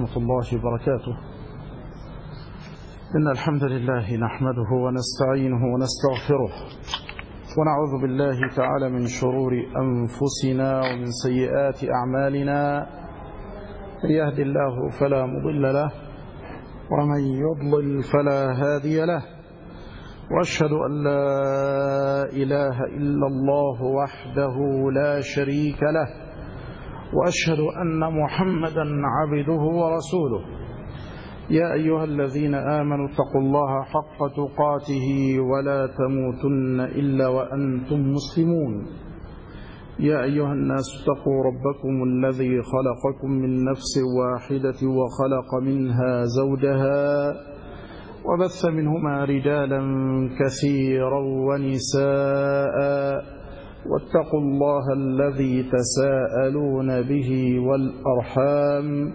ورحمة الله وبركاته. إن الحمد لله نحمده ونستعينه ونستغفره ونعوذ بالله تعالى من شرور أنفسنا ومن سيئات أعمالنا. من يهد الله فلا مضل له ومن يضلل فلا هادي له، وأشهد أن لا إله إلا الله وحده لا شريك له، وأشهد أن محمدا عبده ورسوله. يا أيها الذين آمنوا اتقوا الله حق تقاته ولا تموتن إلا وأنتم مسلمون. يا أيها الناس اتقوا ربكم الذي خلقكم من نفس واحدة وخلق منها زوجها وبث منهما رجالا كثيرا ونساء، واتقوا الله الذي تساءلون به والأرحام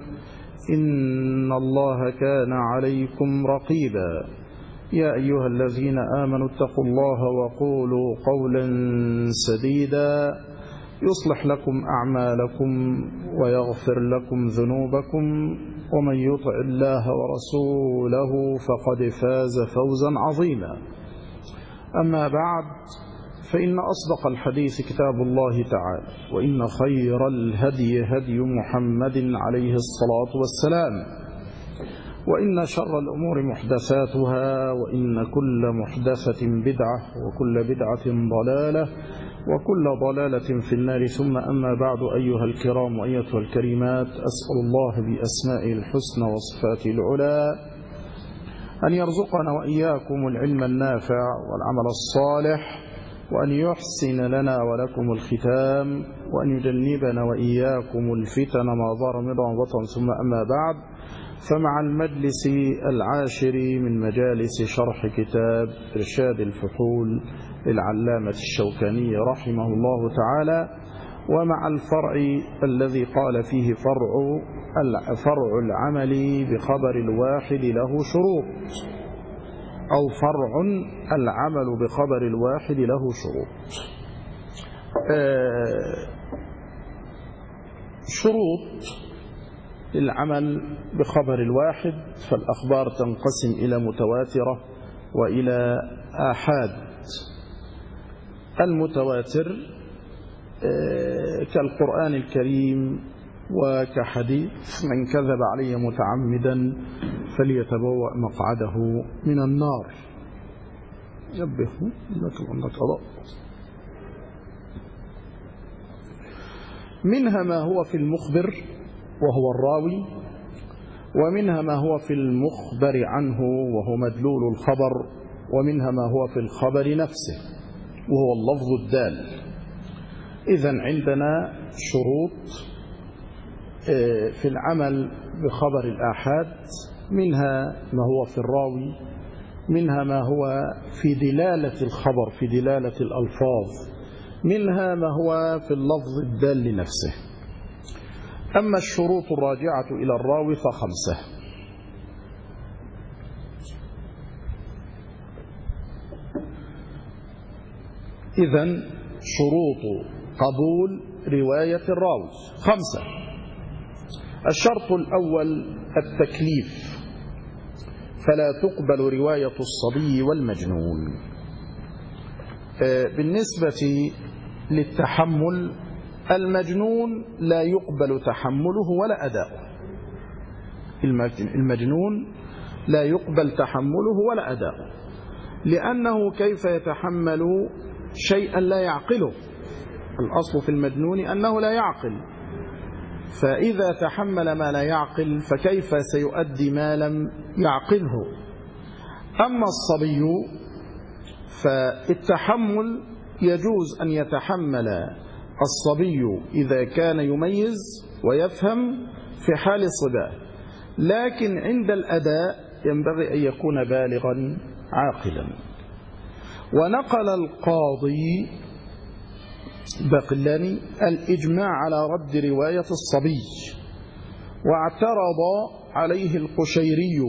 إن الله كان عليكم رقيبا. يا أيها الذين آمنوا اتقوا الله وقولوا قولا سديدا يصلح لكم أعمالكم ويغفر لكم ذنوبكم، ومن يطع الله ورسوله فقد فاز فوزا عظيما. أما بعد، فإن أصدق الحديث كتاب الله تعالى، وإن خير الهدي هدي محمد عليه الصلاة والسلام، وإن شر الأمور محدثاتها، وإن كل محدثة بدعة، وكل بدعة ضلالة، وكل ضلالة في النار. ثم أما بعد، أيها الكرام وأيتها الكريمات، أسأل الله بأسمائه الحسنى وصفاته العلى أن يرزقنا وإياكم العلم النافع والعمل الصالح، وأن يحسن لنا ولكم الختام، وأن يجنبنا وإياكم الفتن ما ظهر منها وما بطن. ثم أما بعد، فمع المجلس العاشر من مجالس شرح كتاب إرشاد الفحول للعلامة الشوكاني رحمه الله تعالى، ومع الفرع الذي قال فيه فرع العمل بخبر الواحد له شروط، أو فرع العمل بخبر الواحد له شروط. شروط العمل بخبر الواحد، فالأخبار تنقسم إلى متواترة وإلى آحاد. المتواتر كالقرآن الكريم وكحديث من كذب علي متعمدا فليتبوأ مقعده من النار. يبه عندك قضاء. منها ما هو في المخبر وهو الراوي، ومنها ما هو في المخبر عنه وهو مدلول الخبر، ومنها ما هو في الخبر نفسه وهو اللفظ الدال. إذن عندنا شروط في العمل بخبر الآحاد، منها ما هو في الراوي، منها ما هو في دلالة الخبر، في دلالة الألفاظ، منها ما هو في اللفظ الدال لنفسه. أما الشروط الراجعة إلى الراوي فخمسة. إذن شروط قبول رواية الراوي خمسة. الشرط الأول التكليف، فلا تقبل رواية الصبي والمجنون. بالنسبة للتحمل، المجنون لا يقبل تحمله ولا أداؤه. المجنون لا يقبل تحمله ولا أداؤه، لأنه كيف يتحمل شيئا لا يعقله؟ الأصل في المجنون أنه لا يعقل، فإذا تحمل ما لا يعقل فكيف سيؤدي ما لم يعقله؟ أما الصبي فالتحمل يجوز أن يتحمل الصبي إذا كان يميز ويفهم في حال الصبا، لكن عند الأداء ينبغي أن يكون بالغا عاقلا. ونقل القاضي باقلاني الإجماع على رد رواية الصبي، واعترض عليه القشيري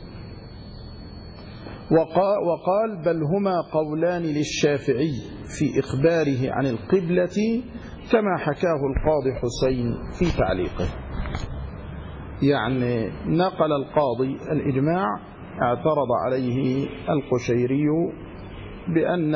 وقال بل هما قولان للشافعي في إخباره عن القبلة كما حكاه القاضي حسين في تعليقه. يعني نقل القاضي الإجماع، اعترض عليه القشيري بأن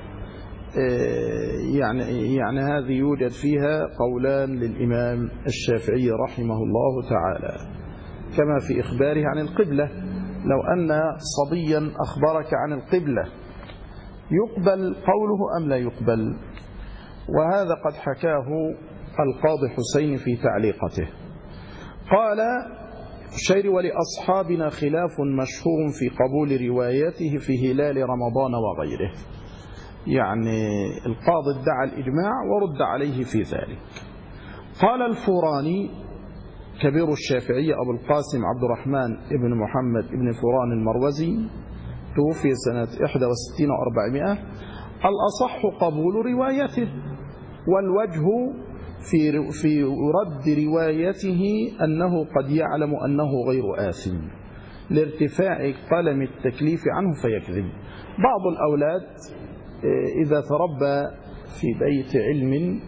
يعني هذه يوجد فيها قولان للإمام الشافعي رحمه الله تعالى، كما في إخباره عن القبلة. لو أن صبيا أخبرك عن القبلة يقبل قوله أم لا يقبل؟ وهذا قد حكاه القاضي حسين في تعليقته. قال الشيري: ولأصحابنا خلاف مشهور في قبول روايته في هلال رمضان وغيره. يعني القاضي ادعى الإجماع ورد عليه في ذلك. قال الفوراني كبير الشافعية أبو القاسم عبد الرحمن بن محمد بن فوران المروزي، توفي سنة 61 و400: الأصح قبول روايته، والوجه في رد روايته أنه قد يعلم أنه غير آثم لارتفاع قلم التكليف عنه فيكذب. بعض الأولاد إذا تربى في بيت علم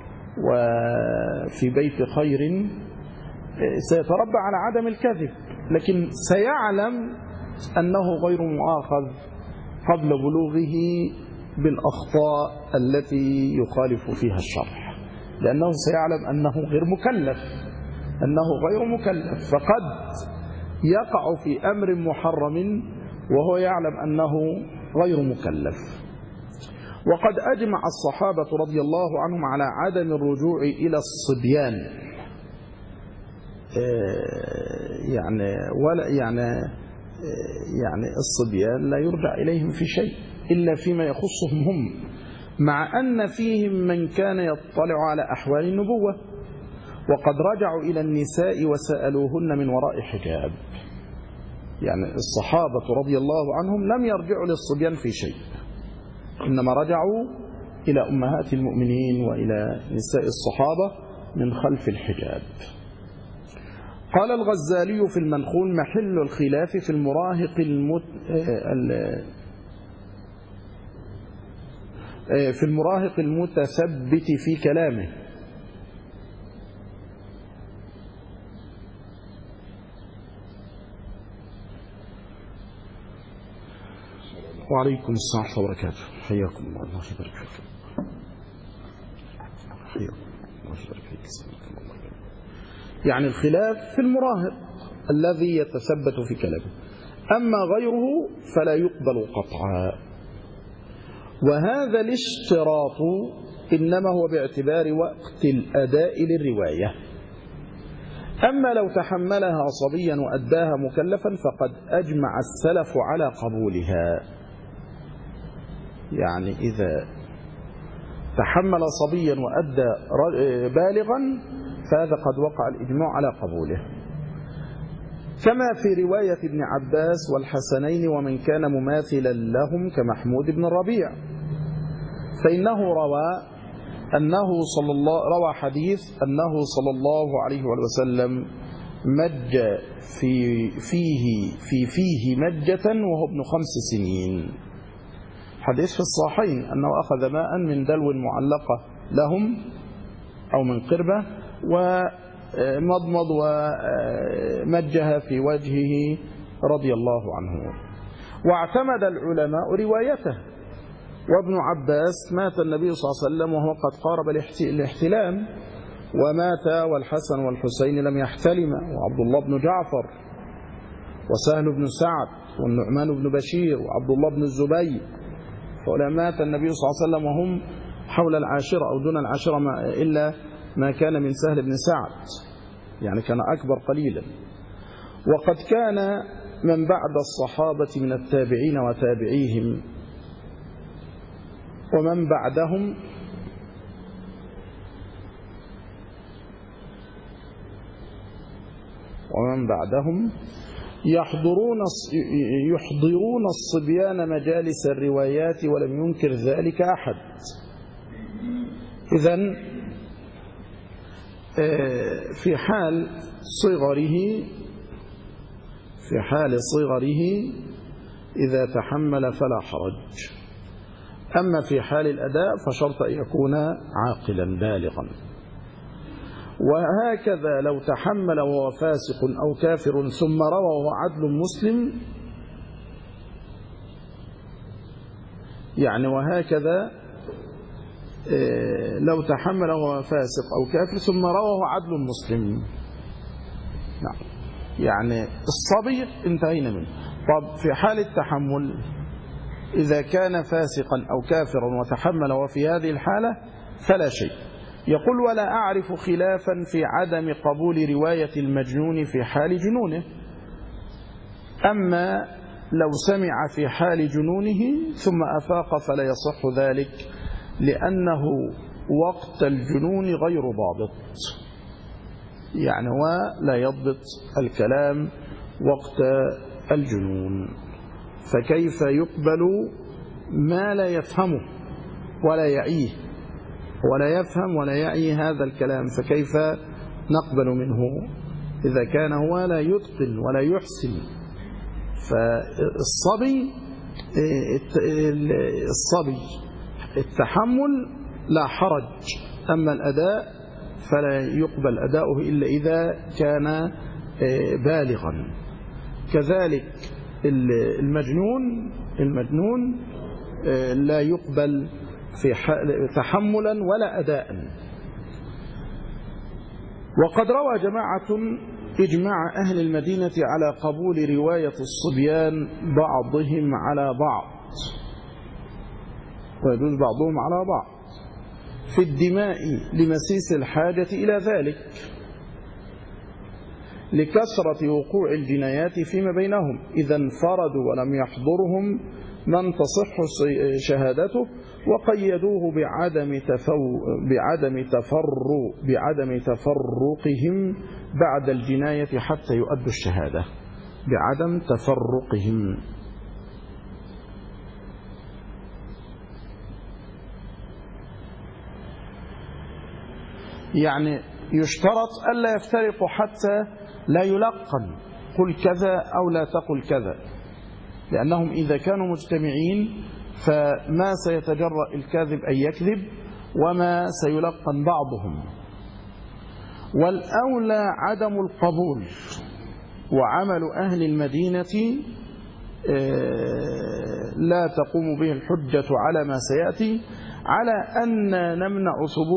وفي بيت خير سيتربى على عدم الكذب، لكن سيعلم أنه غير مؤاخذ قبل بلوغه بالأخطاء التي يخالف فيها الشرع، لأنه سيعلم أنه غير مكلف، فقد يقع في أمر محرم وهو يعلم أنه غير مكلف. وقد أجمع الصحابة رضي الله عنهم على عدم الرجوع إلى الصبيان، يعني الصبيان لا يرجع إليهم في شيء إلا فيما يخصهم هم، مع أن فيهم من كان يطلع على أحوال النبوة، وقد رجعوا إلى النساء وسألوهن من وراء حجاب. يعني الصحابة رضي الله عنهم لم يرجعوا للصبيان في شيء، إنما رجعوا إلى أمهات المؤمنين وإلى نساء الصحابة من خلف الحجاب. قال الغزالي في المنخول: محل الخلاف في المراهق المتثبت في كلامه. وعليكم السلام ورحمة الله وبركاته. حياكم الله. الله يبارك فيكم. يعني الخلاف في المراهق الذي يتثبت في كلامه، أما غيره فلا يقبل قطعا. وهذا الاشتراط إنما هو باعتبار وقت الأداء للرواية. أما لو تحملها صبيا وأداها مكلفا فقد أجمع السلف على قبولها. يعني إذا تحمل صبيا وأدى بالغا فهذا قد وقع الإجماع على قبوله، كما في رواية ابن عباس والحسنين ومن كان مماثلا لهم كمحمود بن الربيع، فإنه روى حديث أنه صلى الله عليه وسلم مج فيه مجة وهو ابن 5 سنين. حديث في الصحيحين أنه أخذ ماء من دلو معلقة لهم أو من قربة ومضمض ومجها في وجهه رضي الله عنه. واعتمد العلماء روايته. وابن عباس مات النبي صلى الله عليه وسلم وهو قد قارب الاحتلام، ومات والحسن والحسين لم يحتلما، وعبد الله بن جعفر وسهل بن سعد والنعمان بن بشير وعبد الله بن الزبير، فأولا مات النبي صلى الله عليه وسلم وهم حول العاشرة أو دون العاشرة إلا ما كان من سهل بن سعد، يعني كان أكبر قليلا. وقد كان من بعد الصحابة من التابعين وتابعيهم ومن بعدهم يحضرون الصبيان مجالس الروايات ولم ينكر ذلك أحد. إذن في حال صغره إذا تحمل فلا حرج، أما في حال الأداء فشرط أن يكون عاقلا بالغا. وهكذا لو تحمل وهو فاسق أو كافر ثم روى وهو عدل مسلم، يعني وهكذا لو تحمل وهو فاسق أو كافر ثم روى وهو عدل مسلم. نعم، يعني الصبي انتهينا منه. طب في حال التحمل إذا كان فاسقا أو كافرا وتحمل وفي هذه الحالة فلا شيء. يقول: ولا أعرف خلافا في عدم قبول رواية المجنون في حال جنونه، أما لو سمع في حال جنونه ثم أفاق فلا يصح ذلك، لأنه وقت الجنون غير ضابط، يعني ولا يضبط الكلام وقت الجنون، فكيف يقبل ما لا يفهمه ولا يعيه، ولا يفهم ولا يعي هذا الكلام، فكيف نقبل منه إذا كان هو لا يتقن ولا يحسن؟ فالصبي التحمل لا حرج، أما الأداء فلا يقبل أداؤه إلا إذا كان بالغا. كذلك المجنون لا يقبل في تحملا ولا أداء. وقد روى جماعة إجماع أهل المدينة على قبول رواية الصبيان بعضهم على بعض، ويجوز بعضهم على بعض في الدماء لمسيس الحاجة إلى ذلك، لكثرة وقوع الجنايات فيما بينهم إذا انفردوا ولم يحضرهم من تصح شهادته، وقيدوه بعدم تفرقهم بعد الجناية حتى يؤدوا الشهادة، بعدم تفرقهم. يعني يشترط ألا يفترقوا حتى لا يلقن قل كذا أو لا تقل كذا، لأنهم إذا كانوا مجتمعين فما سيتجرأ الكاذب أن يكذب وما سيلقن بعضهم. والأولى عدم القبول، وعمل أهل المدينة لا تقوم به الحجة على ما سيأتي، على أن نمنع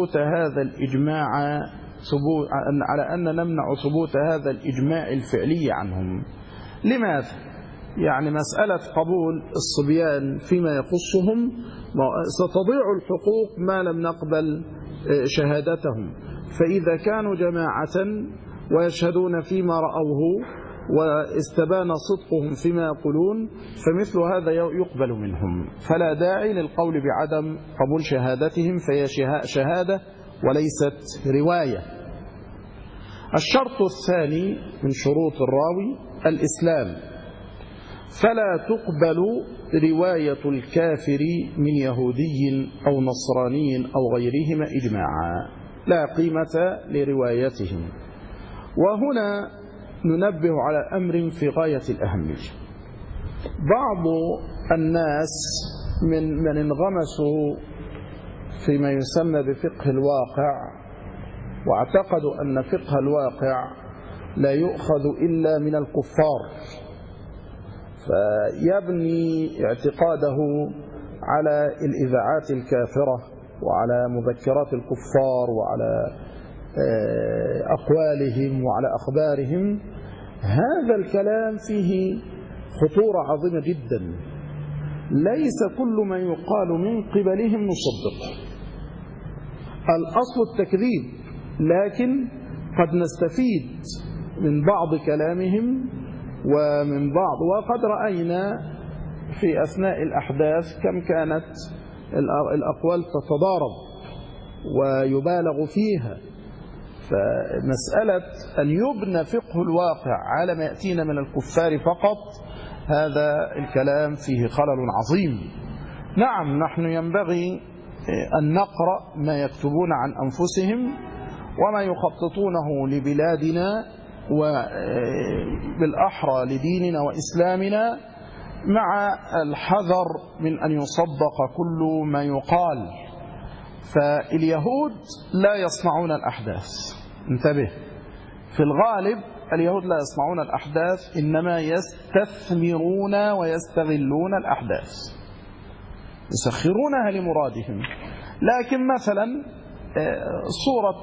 ثبوت هذا الإجماع الفعلي عنهم. لماذا؟ يعني مسألة قبول الصبيان فيما يخصهم ستضيع الحقوق ما لم نقبل شهادتهم، فإذا كانوا جماعة ويشهدون فيما رأوه واستبان صدقهم فيما يقولون فمثل هذا يقبل منهم، فلا داعي للقول بعدم قبول شهادتهم، فهي شهادة وليست رواية. الشرط الثاني من شروط الراوي الإسلام، فلا تقبل رواية الكافر من يهودي أو نصراني أو غيرهما إجماعا، لا قيمة لروايتهم. وهنا ننبه على أمر في غاية الأهمية. بعض الناس من انغمسوا فيما يسمى بفقه الواقع، واعتقدوا أن فقه الواقع لا يؤخذ إلا من الكفار، فيبني اعتقاده على الإذاعات الكافرة وعلى مذكرات الكفار وعلى أقوالهم وعلى أخبارهم. هذا الكلام فيه خطورة عظيمة جدا، ليس كل ما يقال من قبلهم نصدق، الأصل التكذيب، لكن قد نستفيد من بعض كلامهم وقد رأينا في أثناء الأحداث كم كانت الأقوال تتضارب ويبالغ فيها. فمسألة أن يبنى فقه الواقع على ما يأتينا من الكفار فقط، هذا الكلام فيه خلل عظيم. نعم، نحن ينبغي أن نقرأ ما يكتبون عن أنفسهم وما يخططونه لبلادنا وبالأحرى لديننا وإسلامنا، مع الحذر من أن يصدق كل ما يقال. فاليهود لا يصنعون الأحداث، انتبه، في الغالب اليهود لا يصنعون الأحداث، إنما يستثمرون ويستغلون الأحداث، يسخرونها لمرادهم. لكن مثلا صورة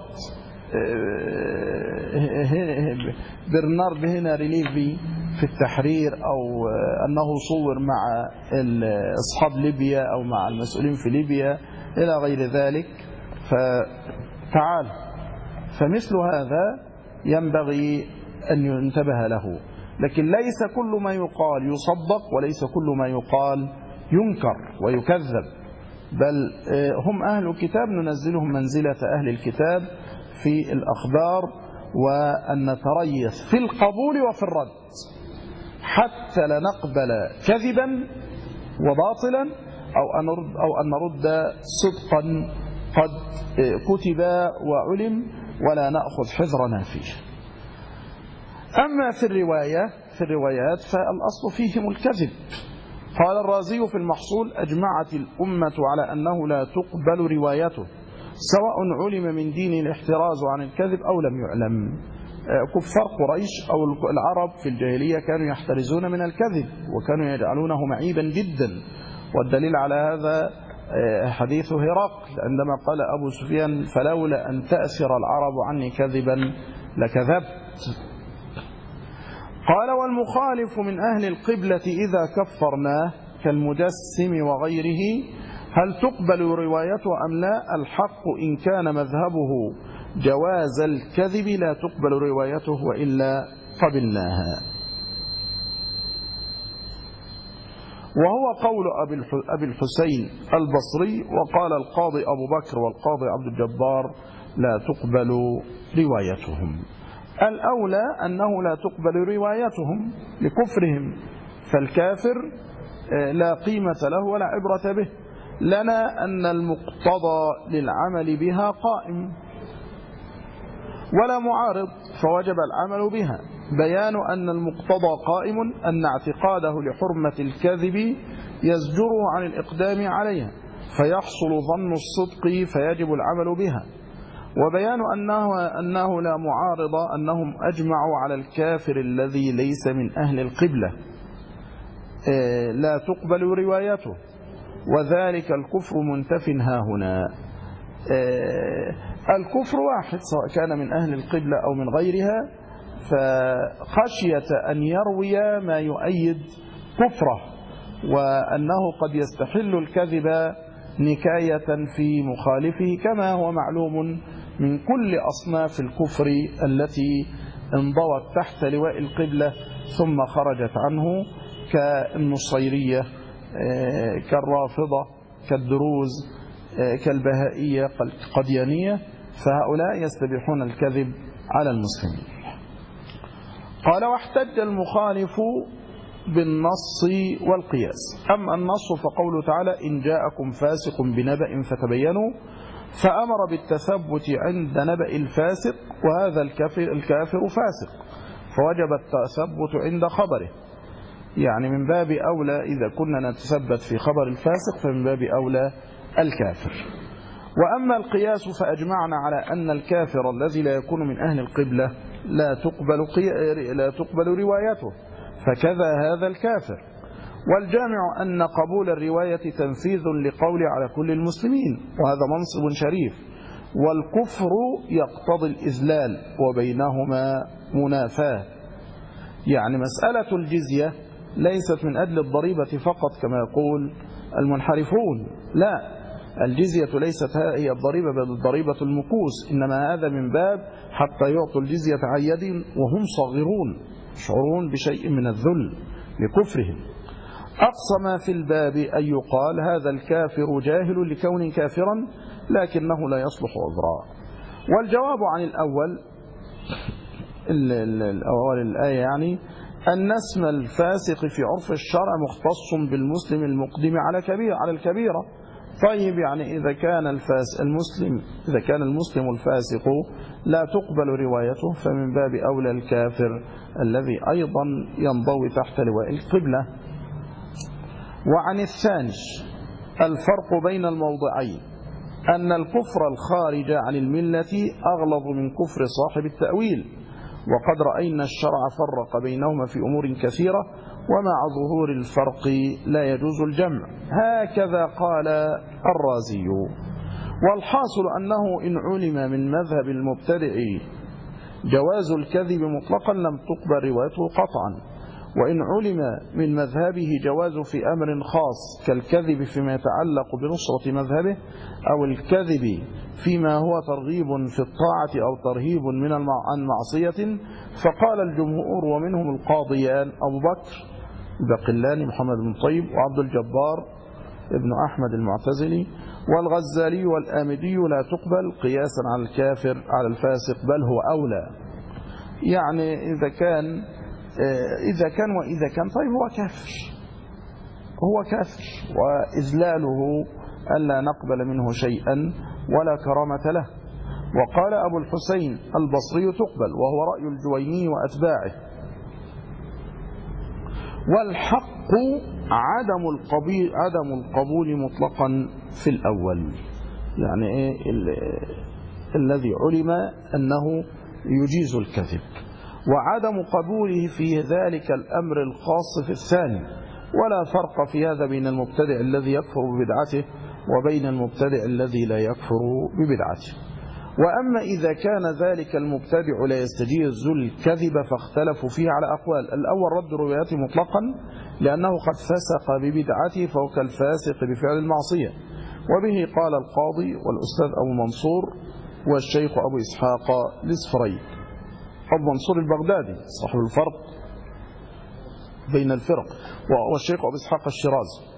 برنارد هنري ليفي في التحرير، أو أنه صور مع أصحاب ليبيا أو مع المسؤولين في ليبيا إلى غير ذلك، فتعال، فمثل هذا ينبغي أن ينتبه له. لكن ليس كل ما يقال يصدق، وليس كل ما يقال ينكر ويكذب، بل هم أهل الكتاب ننزلهم منزلة أهل الكتاب في الأخبار، وأن نتريث في القبول وفي الرد، حتى لا نقبل كذبا وباطلا أو أن نرد صدقا قد كتب وعلم، ولا نأخذ حذرنا فيه. أما في الروايات فالأصل فيهم الكذب. قال الرازي في المحصول: أجمعت الأمة على أنه لا تقبل روايته، سواء علم من دين الاحتراز عن الكذب أو لم يعلم. كفار قريش أو العرب في الجاهلية كانوا يحترزون من الكذب، وكانوا يجعلونه معيبا جدا، والدليل على هذا حديث هرقل عندما قال أبو سفيان: فلولا أن تأثر العرب عني كذبا لكذبت. قال: والمخالف من أهل القبلة إذا كفرناه كالمجسم وغيره هل تقبل روايته أم لا؟ الحق إن كان مذهبه جواز الكذب لا تقبل روايته، وإلا قبلناها. وهو قول أبي الحسين البصري، وقال القاضي أبو بكر والقاضي عبد الجبار: لا تقبل روايتهم. الأولى أنه لا تقبل روايتهم لكفرهم، فالكافر لا قيمة له ولا عبرة به. لنا أن المقتضى للعمل بها قائم ولا معارض، فوجب العمل بها. بيان أن المقتضى قائم أن اعتقاده لحرمة الكذب يزجره عن الإقدام عليها، فيحصل ظن الصدق فيجب العمل بها. وبيان أنه لا معارض أنهم أجمعوا على الكافر الذي ليس من أهل القبلة لا تقبل روايته، وذلك الكفر منتف هاهنا. الكفر واحد سواء كان من أهل القبلة أو من غيرها، فخشية أن يروي ما يؤيد كفره، وأنه قد يستحل الكذب نكاية في مخالفه، كما هو معلوم من كل أصناف الكفر التي انضوت تحت لواء القبلة ثم خرجت عنه، كالنصيرية، كالرافضة، كالدروز، كالبهائية، كالقديانية، فهؤلاء يستبيحون الكذب على المسلمين. قال: واحتج المخالف بالنص والقياس. أما النص فقوله تعالى: إن جاءكم فاسق بنبأ فتبينوا، فأمر بالتثبت عند نبأ الفاسق، وهذا الكافر فاسق، فوجب التثبت عند خبره. يعني من باب أولى إذا كنا نتثبت في خبر الفاسق فمن باب أولى الكافر. وأما القياس فأجمعنا على أن الكافر الذي لا يكون من أهل القبلة لا تقبل روايته، فكذا هذا الكافر. والجامع أن قبول الرواية تنفيذ لقول على كل المسلمين، وهذا منصب شريف، والكفر يقتضي الإذلال، وبينهما منافاة. يعني مسألة الجزية ليست من أجل الضريبة فقط كما يقول المنحرفون، لا، الجزية ليست هي الضريبة بل الضريبة المكوس، إنما هذا من باب حتى يعطوا الجزية عن يد وهم صاغرون، يشعرون بشيء من الذل لكفرهم. أقصى ما في الباب أن يقال هذا الكافر جاهل لكون كافرا، لكنه لا يصلح عذرا. والجواب عن الأول الآية يعني أن اسم الفاسق في عرف الشرع مختص بالمسلم المقدم على الكبيرة. طيب، يعني إذا كان المسلم الفاسق لا تقبل روايته، فمن باب أولى الكافر الذي أيضا ينضوي تحت لواء القبلة. وعن الثاني الفرق بين الموضعين. أن الكفر الخارج عن الملة أغلظ من كفر صاحب التأويل، وقد رأينا الشرع فرق بينهما في أمور كثيرة، ومع ظهور الفرق لا يجوز الجمع. هكذا قال الرازي. والحاصل أنه إن علم من مذهب المبتدع جواز الكذب مطلقا لم تقبل روايته قطعا، وإن علم من مذهبه جواز في أمر خاص كالكذب فيما يتعلق بنصرة مذهبه، أو الكذب فيما هو ترغيب في الطاعة أو ترهيب عن معصية، فقال الجمهور ومنهم القاضيان أبو بكر الباقلاني محمد بن طيب وعبد الجبار ابن أحمد المعتزلي والغزالي والآمدي لا تقبل قياسا على الكافر على الفاسق، بل هو أولى. يعني إذا كان طيب هو كافر وإذلاله ألا نقبل منه شيئا ولا كرامة له. وقال أبو الحسين البصري تقبل، وهو رأي الجويني وأتباعه. والحق عدم القبول مطلقا في الأول، يعني الذي علم أنه يجيز الكذب، وعدم قبوله في ذلك الأمر الخاص في الثاني. ولا فرق في هذا بين المبتدع الذي يكفر ببدعته وبين المبتدع الذي لا يكفر ببدعته. وأما إذا كان ذلك المبتدع لا يستجيز الكذب فاختلفوا فيه على أقوال. الأول رد رواياته مطلقا لأنه قد فسق ببدعته فهو كالفاسق بفعل المعصية، وبه قال القاضي والأستاذ أبو منصور والشيخ أبو إسحاق الإسفرايني. أبو منصور البغدادي صاحب الفرق بين الفرق، والشيخ أبو إسحاق الشيرازي.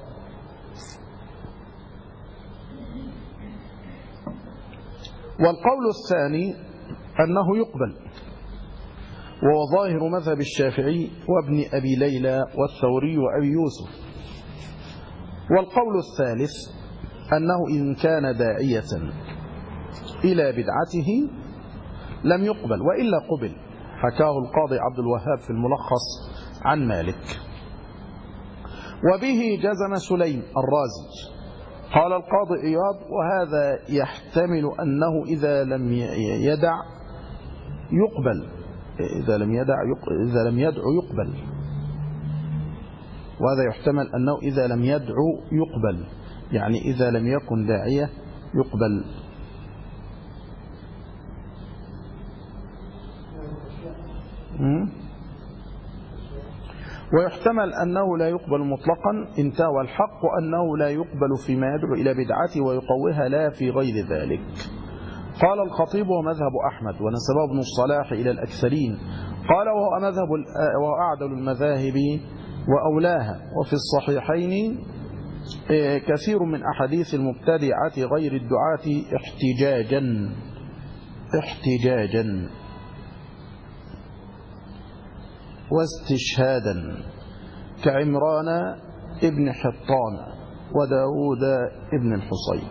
والقول الثاني أنه يقبل، وهو ظاهر مذهب الشافعي وابن أبي ليلى والثوري وأبي يوسف. والقول الثالث أنه إن كان داعية إلى بدعته لم يقبل، وإلا قبل، حكاه القاضي عبد الوهاب في الملخص عن مالك. وبه جزم سليم الرازي. قال القاضي عياض: وهذا يحتمل أنه إذا لم يدع يقبل، إذا لم يدع يقبل. وهذا يحتمل أنه إذا لم يدعو يقبل، يعني إذا لم يكن داعية يقبل. ويحتمل أنه لا يقبل مطلقا انتهى. والحق أنه لا يقبل فيما يدعو إلى بدعته ويقويها لا في غير ذلك. قال الخطيب: ومذهب أحمد ونسبه ابن الصلاح إلى الأكثرين. قال: وهو أعدل المذاهب وأولاها. وفي الصحيحين كثير من أحاديث المبتدعة غير الدعاة احتجاجا واستشهادا، كعمران ابن حطان وداود ابن الحصين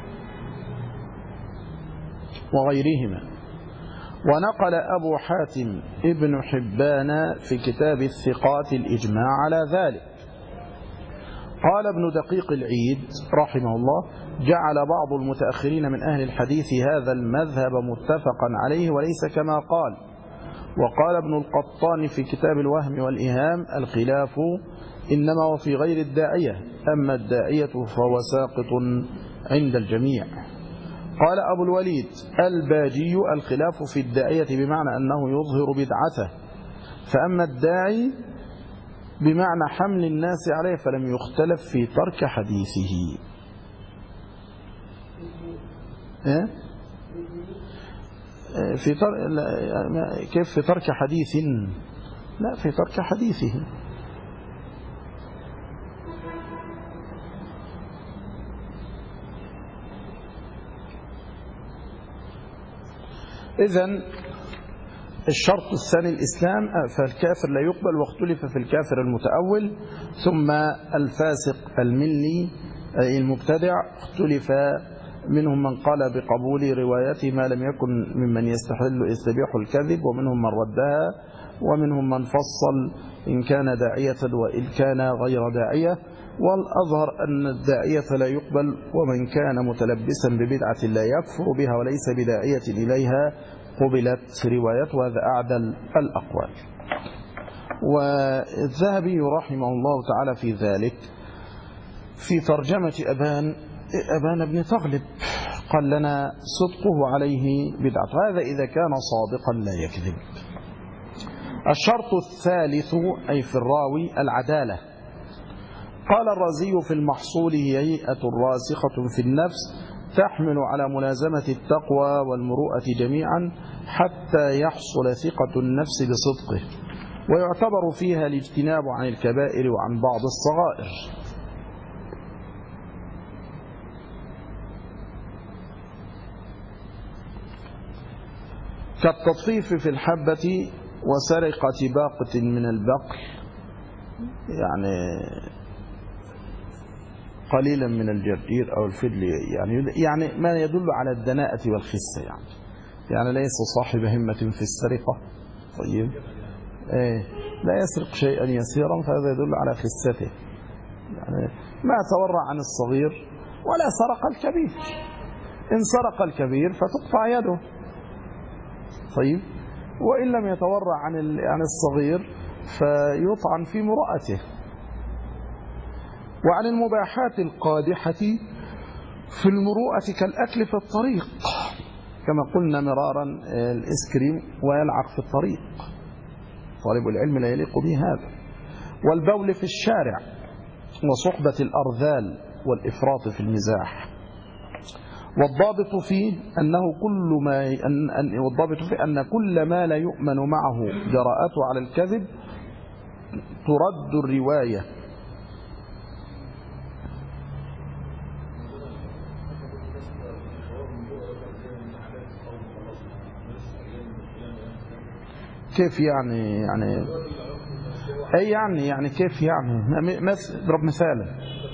وغيرهما. ونقل أبو حاتم ابن حبان في كتاب الثقات الإجماع على ذلك. قال ابن دقيق العيد رحمه الله: جعل بعض المتأخرين من أهل الحديث هذا المذهب متفقا عليه وليس كما قال. وقال ابن القطان في كتاب الوهم والإيهام: الخلاف إنما وفي غير الداعية، أما الداعية فهو ساقط عند الجميع. قال أبو الوليد الباجي: الخلاف في الداعية بمعنى أنه يظهر بدعته، فأما الداعي بمعنى حمل الناس عليه فلم يختلف في ترك حديثه. كيف في ترك حديث؟ لا، في ترك حديثه. إذن الشرط الثاني الإسلام، فالكافر لا يقبل. واختلف في الكافر المتأول، ثم الفاسق الملي المبتدع اختلف، منهم من قال بقبول روايته ما لم يكن ممن يستبيح الكذب، ومنهم من ردها ومنهم من فصل إن كان داعية وإن كان غير داعية، والأظهر أن الداعية لا يقبل، ومن كان متلبسا ببدعة لا يكفر بها وليس بداعية إليها قبلت روايته، وهذا أعدل الأقوال. والذهبي رحمه الله تعالى في ذلك في ترجمة أبان بن تغلب قال لنا صدقه عليه بدعة، هذا إذا كان صادقا لا يكذب. الشرط الثالث أي في الراوي العدالة. قال الرازي في المحصول: هي هيئة راسخة في النفس تحمل على ملازمة التقوى والمروءة جميعا حتى يحصل ثقة النفس بصدقه، ويعتبر فيها الاجتناب عن الكبائر وعن بعض الصغائر. كالتطفيف في الحبة وسرقة باقة من البقل، يعني قليلا من الجرجير أو الفدل، يعني ما يدل على الدناءة والخسة، يعني ليس صاحب همة في السرقة. طيب لا يسرق شيئا يسيرا، فهذا يدل على خسته، يعني ما تورع عن الصغير ولا سرق الكبير. إن سرق الكبير فتقطع يده، طيب، وإن لم يتورع عن الصغير فيطعن في مرأته. وعن المباحات القادحة في المروءة كالأكل في الطريق، كما قلنا مرارا الإسكريم ويلعق في الطريق، طالب العلم لا يليق به هذا. والبول في الشارع، وصحبة الأرذال، والإفراط في المزاح. والضابط فيه أن كل ما لا يؤمن معه جراءته على الكذب ترد الرواية. كيف يعني أي يعني كيف يعني اضرب مثالا.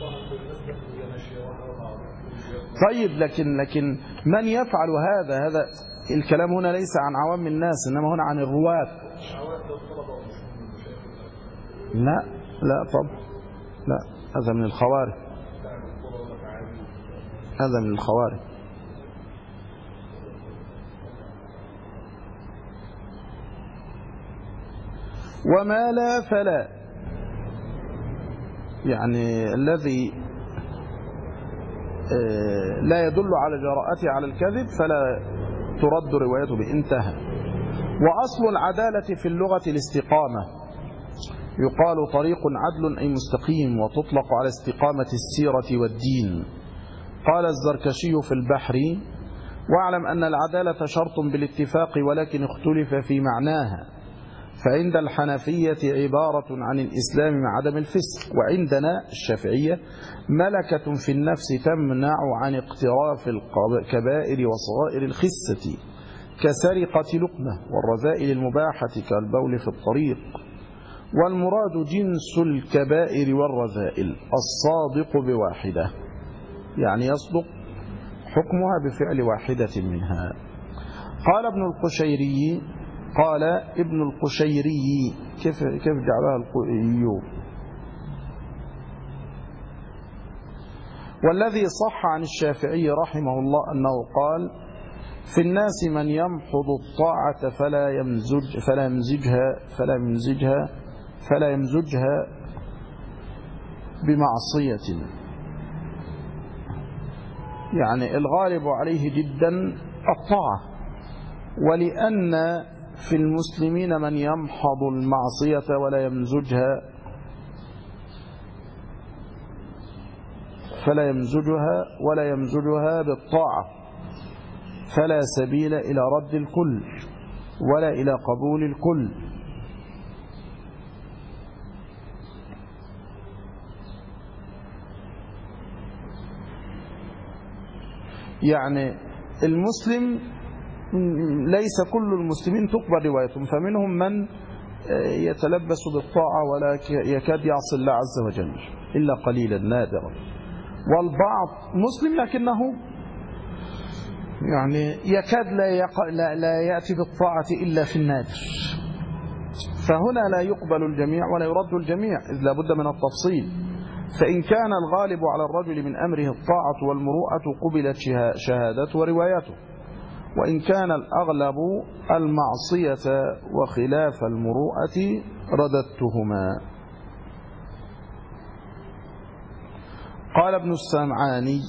طيب لكن من يفعل هذا الكلام هنا ليس عن عوام الناس، إنما هنا عن الرواة. لا طب لا، هذا من الخوارج، هذا من الخوارج. وما لا فلا، يعني الذي لا يدل على جراءته على الكذب فلا ترد روايته بانتهى. وأصل العدالة في اللغة الاستقامة، يقال طريق عدل أي مستقيم، وتطلق على استقامة السيرة والدين. قال الزركشي في البحر: واعلم أن العدالة شرط بالاتفاق ولكن اختلف في معناها، فعند الحنفية عبارة عن الإسلام مع عدم الفسق، وعندنا الشافعية ملكة في النفس تمنع عن اقتراف الكبائر وصغائر الخسة كسرقة لقمة، والرذائل المباحة كالبول في الطريق. والمراد جنس الكبائر والرذائل الصادق بواحدة، يعني يصدق حكمها بفعل واحدة منها. قال ابن القشيري، قال ابن القشيري، كيف جعلها القشيري؟ والذي صح عن الشافعي رحمه الله أنه قال: في الناس من يمحض الطاعة فلا يمزجها بمعصية، يعني الغالب عليه جدا الطاعة. ولأن في المسلمين من يمحض المعصية ولا يمزجها بالطاعة، فلا سبيل إلى رد الكل ولا إلى قبول الكل. يعني المسلم ليس كل المسلمين تقبل روايتهم، فمنهم من يتلبس بالطاعة ولا يكاد يعصي الله عز وجل إلا قليلا نادرا، والبعض مسلم لكنه يعني يكاد لا يأتي بالطاعة إلا في النادر، فهنا لا يقبل الجميع ولا يرد الجميع، إذ لا بد من التفصيل. فإن كان الغالب على الرجل من أمره الطاعة والمروءة قبلت شهادته وروايته، وإن كان الأغلب المعصية وخلاف المروءة رددتهما. قال ابن السمعاني: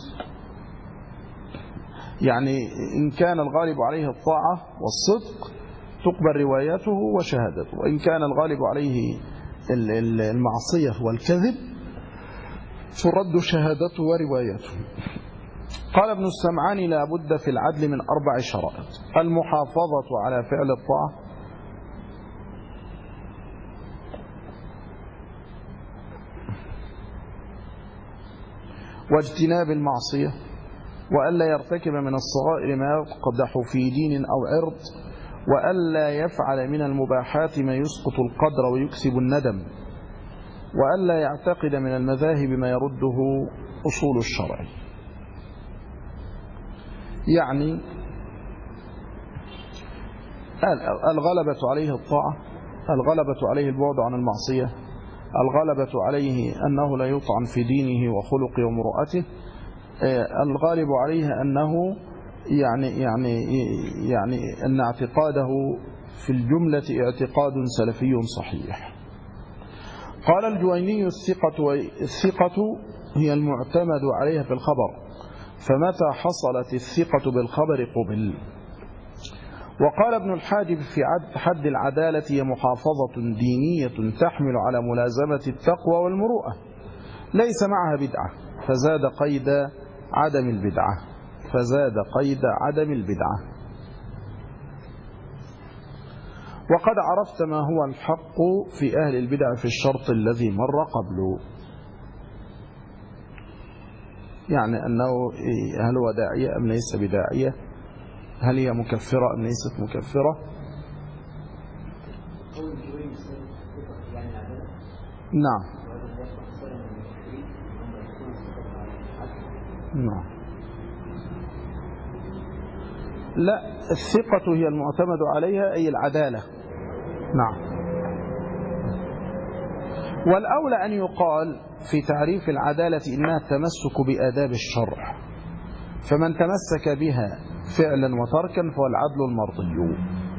يعني إن كان الغالب عليه الطاعة والصدق تقبل روايته وشهادته، وإن كان الغالب عليه المعصية والكذب ترد شهادته وروايته. قال ابن السمعاني: لا بد في العدل من 4 شرائط: المحافظة على فعل الطاعة، واجتناب المعصية، وألا يرتكب من الصغائر ما يقدح في دين أو عرض، وألا يفعل من المباحات ما يسقط القدر ويكسب الندم، وألا يعتقد من المذاهب ما يرده أصول الشرع. يعني الغلبة عليه الطاعة، الغلبة عليه البعد عن المعصية، الغلبة عليه أنه لا يطعن في دينه وخلقه ومروءته، الغالب عليه أنه يعني أن اعتقاده في الجملة اعتقاد سلفي صحيح. قال الجويني: الثقة هي المعتمد عليها في الخبر، فمتى حصلت الثقة بالخبر قبل. وقال ابن الحاجب في حد العدالة: هي محافظة دينية تحمل على ملازمة التقوى والمروءة، ليس معها بدعة، فزاد قيد عدم البدعة، فزاد قيد عدم البدعة. وقد عرفت ما هو الحق في أهل البدع في الشرط الذي مر قبله، يعني أنه هل هو داعية أم ليس بداعية، هل هي مكفرة أم ليست مكفرة. نعم نعم. لا، الثقة هي المعتمد عليها أي العدالة. نعم. والأولى أن يقال في تعريف العدالة إنها التمسك بآداب الشرع، فمن تمسك بها فعلا وتركا فهو العدل المرضي.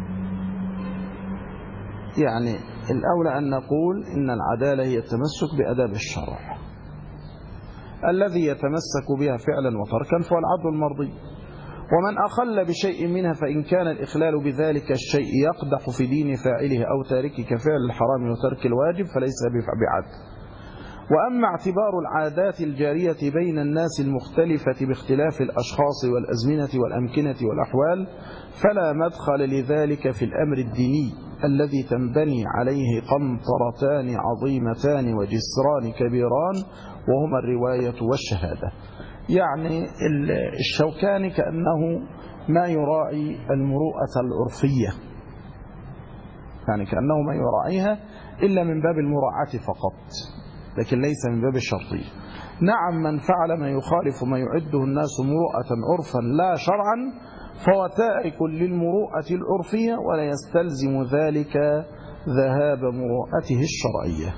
يعني الأولى أن نقول إن العدالة هي التمسك بآداب الشرع، الذي يتمسك بها فعلا وتركا فهو العدل المرضي. ومن أخل بشيء منها فإن كان الإخلال بذلك الشيء يقدح في دين فاعله أو تاركه كفعل الحرام وترك الواجب فليس بعدل. وأما اعتبار العادات الجارية بين الناس المختلفة باختلاف الأشخاص والأزمنة والأمكنة والأحوال فلا مدخل لذلك في الأمر الديني الذي تنبني عليه قنطرتان عظيمتان وجسران كبيران وهما الرواية والشهادة. يعني الشوكاني كأنه ما يراعي المروءة العرفية، يعني كأنه ما يراعيها إلا من باب المراعاة فقط، لكن ليس من باب الشرطية. نعم، من فعل ما يخالف ما يعده الناس مروءة عرفا لا شرعا فهو تارك للمروءة العرفية ولا يستلزم ذلك ذهاب مروءته الشرعية.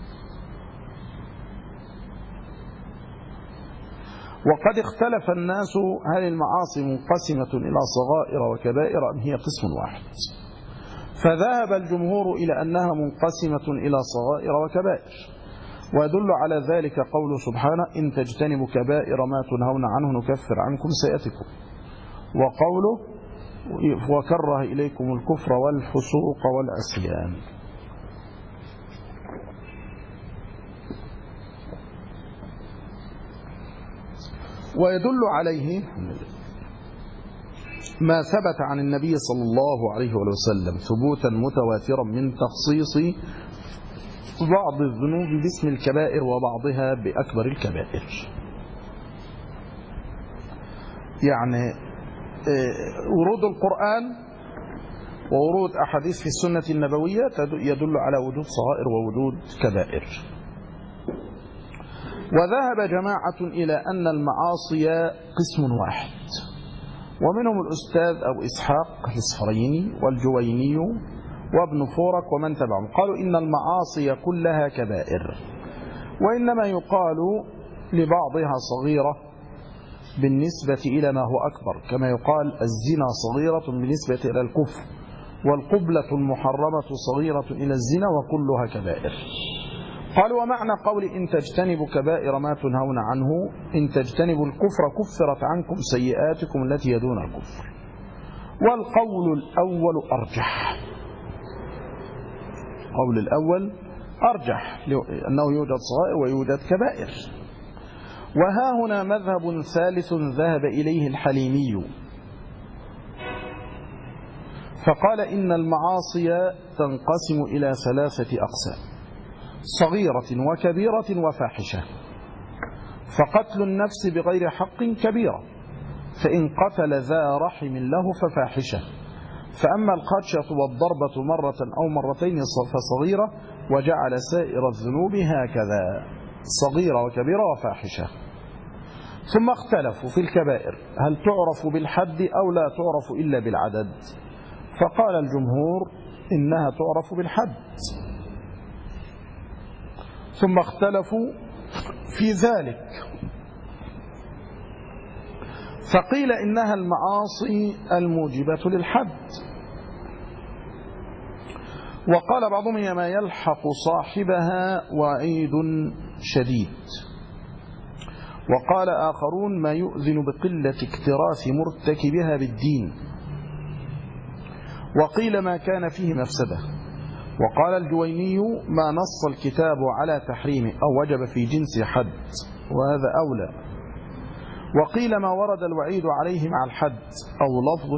وقد اختلف الناس هل المعاصي منقسمة إلى صغائر وكبائر أم هي قسم واحد، فذهب الجمهور إلى أنها منقسمة إلى صغائر وكبائر، ويدل على ذلك قوله سبحانه: إن تجتنبوا كبائر ما تنهون عنه نكفر عنكم سيئاتكم، وقوله: وكره إليكم الكفر والفسوق والعصيان. ويدل عليه ما ثبت عن النبي صلى الله عليه وسلم ثبوتا متواترا من تخصيص بعض الذنوب باسم الكبائر وبعضها بأكبر الكبائر. يعني ورود القرآن وورود أحاديث في السنة النبوية يدل على وجود صغائر ووجود كبائر. وذهب جماعة إلى أن المعاصي قسم واحد، ومنهم الأستاذ أبو إسحاق الإصفريني والجويني وابن فورك ومن تبعهم. قالوا إن المعاصي كلها كبائر، وإنما يقال لبعضها صغيرة بالنسبة إلى ما هو أكبر، كما يقال الزنا صغيرة بالنسبة إلى الكفر، والقبلة المحرمة صغيرة إلى الزنا، وكلها كبائر. قالوا ومعنى قول إن تجتنبوا كبائر ما تنهون عنه، إن تجتنبوا الكفر كفرت عنكم سيئاتكم التي يدون الكفر. والقول الأول أرجح، قول الأول أرجح أنه يوجد صغائر ويوجد كبائر. وها هنا مذهب ثالث ذهب إليه الحليمي، فقال إن المعاصي تنقسم إلى 3 أقسام: صغيرة وكبيرة وفاحشة. فقتل النفس بغير حق كبيرة، فإن قتل ذا رحم له ففاحشة. فأما الخدشة والضربة مرة أو مرتين فصغيرة، وجعل سائر الذنوب هكذا: صغيرة وكبيرة وفاحشة. ثم اختلفوا في الكبائر هل تعرف بالحد أو لا تعرف إلا بالعدد، فقال الجمهور إنها تعرف بالحد. ثم اختلفوا في ذلك، فقيل إنها المعاصي الموجبة للحد، وقال بعضهم هي ما يلحق صاحبها وعيد شديد، وقال آخرون ما يؤذن بقلة اكتراث مرتكبها بالدين، وقيل ما كان فيه مفسدة. وقال الجويني ما نص الكتاب على تحريمه أو وجب في جنس حد، وهذا أولى. وقيل ما ورد الوعيد عليه مع الحد أو لفظ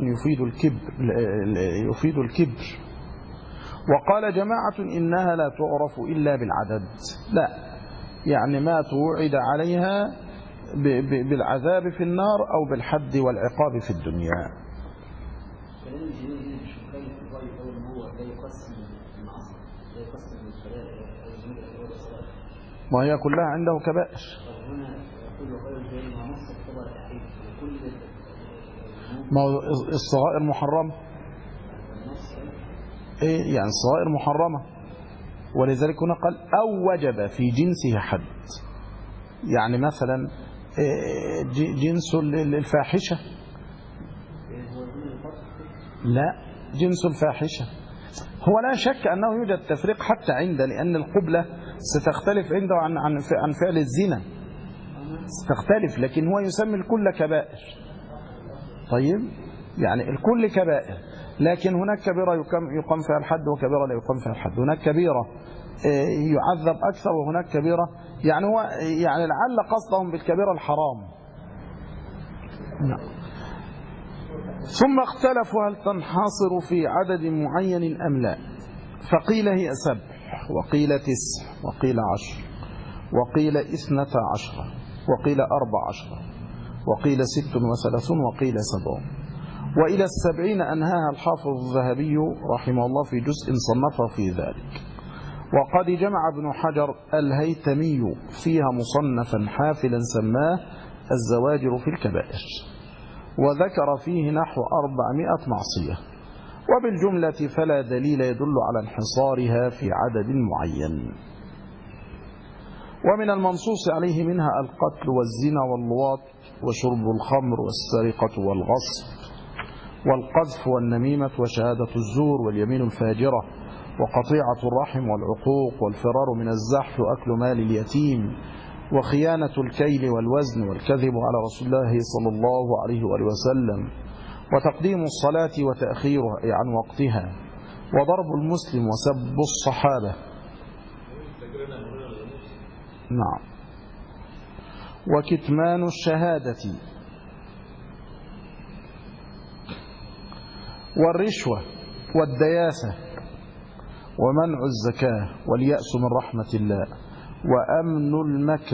يفيد الكبر. وقال جماعة إنها لا تعرف إلا بالعدد، لا يعني ما توعد عليها بالعذاب في النار أو بالحد والعقاب في الدنيا. وهي كلها عنده كبائر. ما هو الصغائر محرمة، إيه يعني الصغائر محرمة، ولذلك هنا قال أو وجب في جنسه حد، يعني مثلا جنس الفاحشة، لا جنس الفاحشة هو لا شك أنه يوجد تفريق حتى عنده، لأن القبلة ستختلف عنده عن فعل الزنا ستختلف، لكن هو يسمي الكل كبائر. طيب يعني الكل كبائر، لكن هناك كبيرة يقام فيها الحد وكبيرة لا يقام فيها الحد، هناك كبيرة يعذب أكثر وهناك كبيرة يعني هو يعني لعل قصدهم بالكبيرة الحرام. ثم اختلفوا هل تنحصر في عدد معين أم لا، فقيل هي 7، وقيل 9، وقيل 10، وقيل 12، وقيل 14، وقيل 36، وقيل 70. وإلى 70 أنهاها الحافظ الذهبي رحمه الله في جزء صنفه في ذلك. وقد جمع ابن حجر الهيتمي فيها مصنفا حافلا سماه الزواجر في الكبائر، وذكر فيه نحو 400 معصية، وبالجملة فلا دليل يدل على انحصارها في عدد معين. ومن المنصوص عليه منها القتل والزنا واللواط وشرب الخمر والسرقة والغصب والقذف والنميمة وشهادة الزور واليمين الفاجرة وقطيعة الرحم والعقوق والفرار من الزحف وأكل مال اليتيم وخيانة الكيل والوزن والكذب على رسول الله صلى الله عليه وآله وسلم وتقديم الصلاة وتأخيرها عن وقتها وضرب المسلم وسب الصحابة. نعم. وكتمان الشهادة والرشوة والدياثة ومنع الزكاة واليأس من رحمة الله وأمن المكر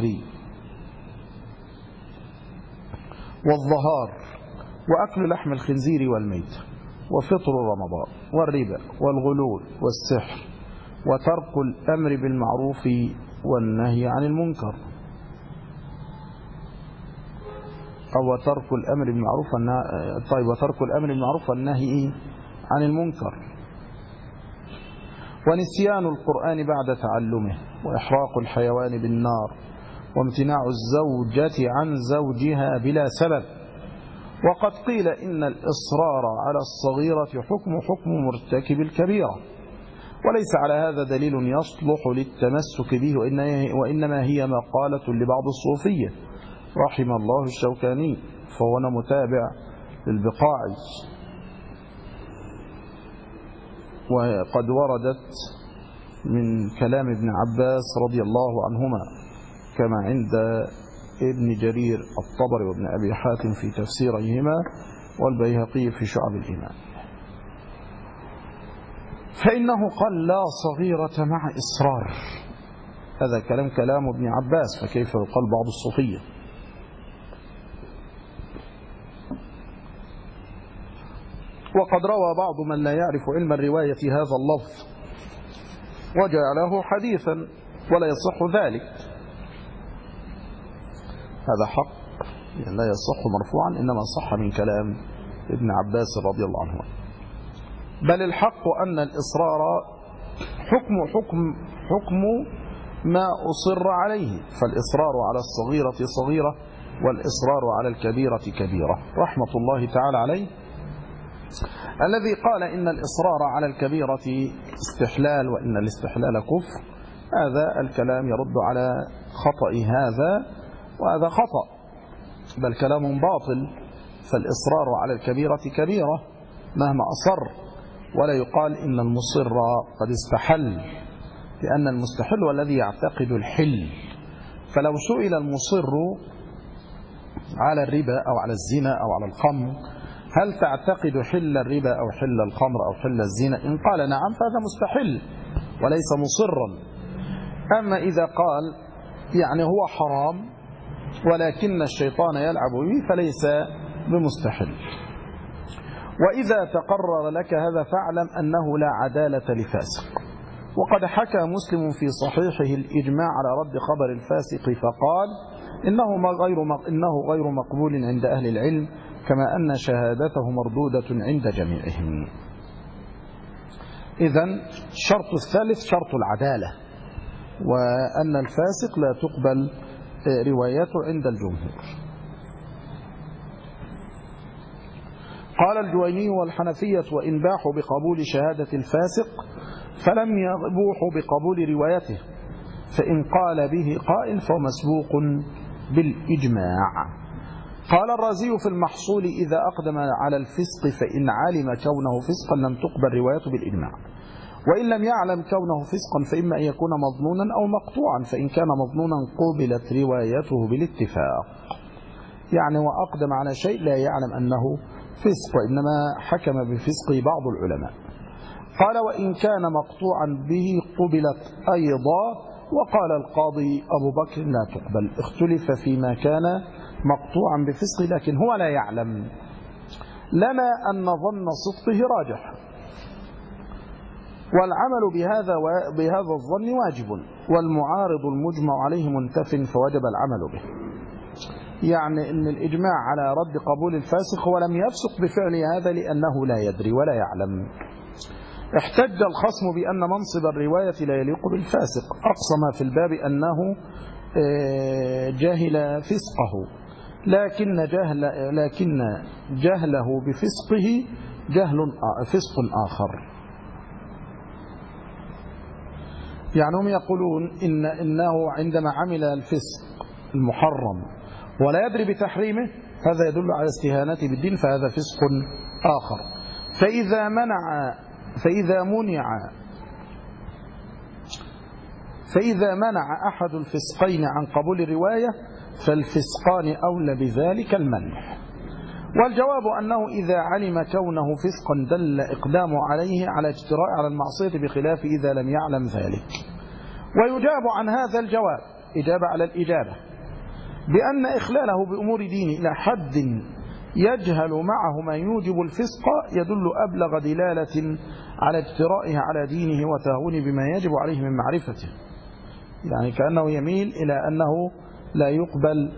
والظهار وأكل لحم الخنزير والميت وفطر رمضان والربا والغلول والسحر وترك الأمر بالمعروف والنهي عن المنكر أو ترك الأمر بالمعروف طيب وترك الأمر بالمعروف والنهي عن المنكر ونسيان القرآن بعد تعلمه، وإحراق الحيوان بالنار، وامتناع الزوجة عن زوجها بلا سبب. وقد قيل إن الإصرار على الصغيرة حكم مرتكب الكبيرة، وليس على هذا دليل يصلح للتمسك به، وإنما هي مقالة لبعض الصوفية رحم الله الشوكاني، فهو متابع للبقاعي، وقد وردت من كلام ابن عباس رضي الله عنهما كما عند ابن جرير الطبري وابن أبي حاتم في تفسيرهما، والبيهقي في شعب الإيمان. فإنه قال لا صغيرة مع إصرار، هذا كلام ابن عباس، فكيف يقال بعض الصوفية؟ وقد روى بعض من لا يعرف علم الرواية هذا اللفظ وجعله حديثا ولا يصح ذلك. هذا حق، يعني لا يصح مرفوعا، إنما صح من كلام ابن عباس رضي الله عنه. بل الحق أن الإصرار حكم ما أصر عليه، فالإصرار على الصغيرة صغيرة، والإصرار على الكبيرة كبيرة، رحمة الله تعالى عليه، الذي قال إن الإصرار على الكبيرة استحلال، وإن الاستحلال كفر. هذا الكلام يرد على خطأ هذا، وهذا خطأ، بل كلام باطل. فالإصرار على الكبيرة كبيرة مهما أصر، ولا يقال إن المصر قد استحل، لأن المستحل هو الذي يعتقد الحل. فلو سئل المصر على الربا أو على الزنا أو على الخمر هل تعتقد حل الربا أو حل الخمر أو حل الزنا، إن قال نعم فهذا مستحل وليس مصرا. أما إذا قال يعني هو حرام ولكن الشيطان يلعب به فليس بمستحل. وإذا تقرر لك هذا فاعلم أنه لا عدالة لفاسق. وقد حكى مسلم في صحيحه الإجماع على رد خبر الفاسق فقال إنه غير مقبول عند أهل العلم، كما أن شهادته مردودة عند جميعهم. إذن الشرط الثالث شرط العدالة، وأن الفاسق لا تقبل روايته عند الجمهور. قال الجويني والحنفية وإن باحوا بقبول شهادة الفاسق فلم يبوحوا بقبول روايته، فإن قال به قائل فهو مسبوق بالإجماع. قال الرازي في المحصول إذا أقدم على الفسق فإن علم كونه فسقا لم تقبل روايته بالإجماع، وإن لم يعلم كونه فسقا فإما أن يكون مظنونا أو مقطوعا، فإن كان مظنونا قبلت روايته بالاتفاق. يعني وأقدم على شيء لا يعلم أنه فسق، وإنما حكم بفسقه بعض العلماء. قال وإن كان مقطوعا به قبلت أيضا، وقال القاضي أبو بكر لا تقبل. اختلف فيما كان مقطوعا بفسقه لكن هو لا يعلم، لنا أن ظن صدقه راجح، والعمل بهذا الظن واجب، والمعارض المجمع عليه منتف فوجب العمل به. يعني أن الإجماع على رد قبول الفاسق ولم يفسق بفعل هذا لأنه لا يدري ولا يعلم. احتج الخصم بأن منصب الرواية لا يليق بالفاسق، أقسم في الباب أنه جهل فسقه، لكن جهله بفسقه فسق آخر. يعني هم يقولون إنه عندما عمل الفسق المحرم ولا يدري بتحريمه هذا يدل على استهانته بالدين، فهذا فسق آخر. فإذا منع أحد الفسقين عن قبول الرواية فالفسقان أولى بذلك المنع. والجواب أنه إذا علم كونه فسقا دل إقدامه عليه على اجتراء على المعصية، بخلاف إذا لم يعلم ذلك. ويجاب عن هذا الجواب إجابة على الإجابة بأن إخلاله بأمور دينه إلى حد يجهل معه ما يوجب الفسق يدل أبلغ دلالة على اجترائه على دينه وتهون بما يجب عليه من معرفته. يعني كأنه يميل إلى أنه لا يقبل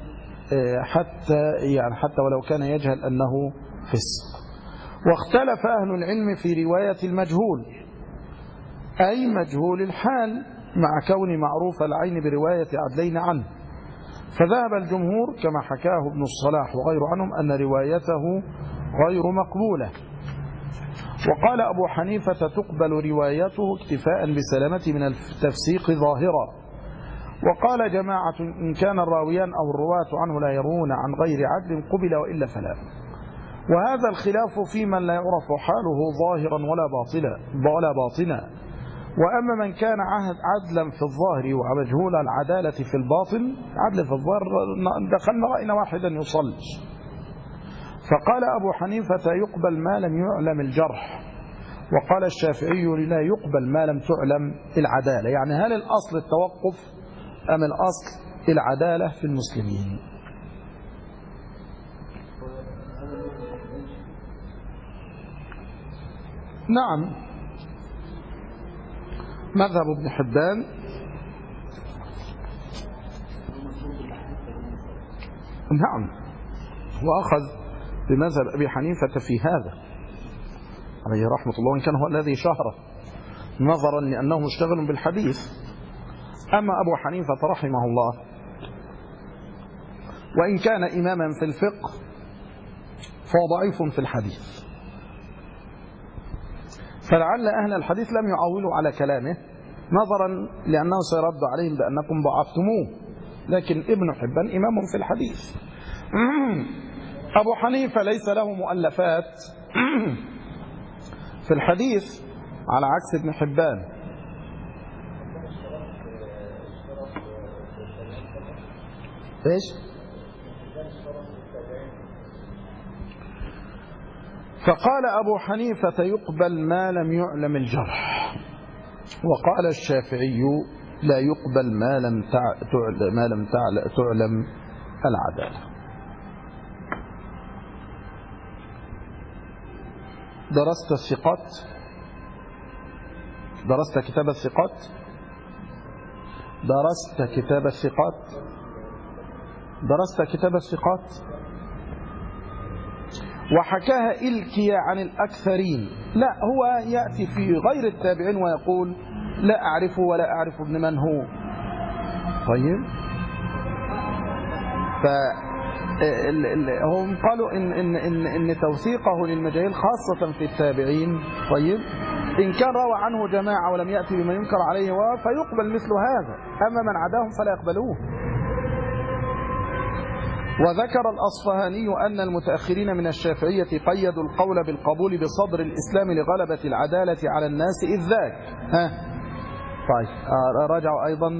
حتى ولو كان يجهل أنه فسق. واختلف أهل العلم في رواية المجهول، أي مجهول الحال مع كون معروف العين برواية عدلين عنه. فذهب الجمهور كما حكاه ابن الصلاح وغير عنهم أن روايته غير مقبولة. وقال أبو حنيفة تقبل روايته اكتفاء بسلامة من التفسيق ظاهرا. وقال جماعة إن كان الراويان أو الرواة عنه لا يروون عن غير عدل قبل وإلا فلا. وهذا الخلاف في من لا يعرف حاله ظاهرا ولا باطنا. وأما من كان عدلا في الظاهر ومجهول العدالة في الباطن، عدل في الظاهر دخلنا رأينا واحدا يصلي. فقال أبو حنيفة يقبل ما لم يعلم الجرح، وقال الشافعي لا يقبل ما لم تعلم العدالة. يعني هل الأصل التوقف أم الأصل العدالة في المسلمين؟ نعم، مذهب ابن حبان نعم، وأخذ بمذهب أبي حنيفة في هذا عليه رحمة الله، وإن كان هو الذي شهره نظرا لأنه مشتغل بالحديث. أما أبو حنيفة رحمه الله وإن كان إماما في الفقه فهو ضعيف في الحديث، فلعل أهل الحديث لم يعولوا على كلامه نظرا لأنه سيرد عليهم بأنكم ضعفتموه، لكن ابن حبان إمام في الحديث. أبو حنيفة ليس له مؤلفات في الحديث على عكس ابن حبان. إيش؟ فقال أبو حنيفة يقبل ما لم يعلم الجرح، وقال الشافعي لا يقبل ما لم تعلم العدالة. درست الثقات؟ درست كتاب الثقات؟ درست كتاب الثقات؟ درست كتاب الثقات؟ وحكاها إلكي عن الأكثرين. لا، هو يأتي في غير التابعين ويقول لا أعرفه ولا أعرف ابن من هو. طيب، هم قالوا إن توثيقه للمجاهيل خاصة في التابعين. طيب، إن كان روى عنه جماعة ولم يأتي بما ينكر عليه فيقبل مثل هذا، أما من عداهم فلا يقبلوه. وذكر الأصفهاني أن المتأخرين من الشافعية قيدوا القول بالقبول بصدر الإسلام لغلبة العدالة على الناس إذ ذاك. طيب، رجعوا أيضا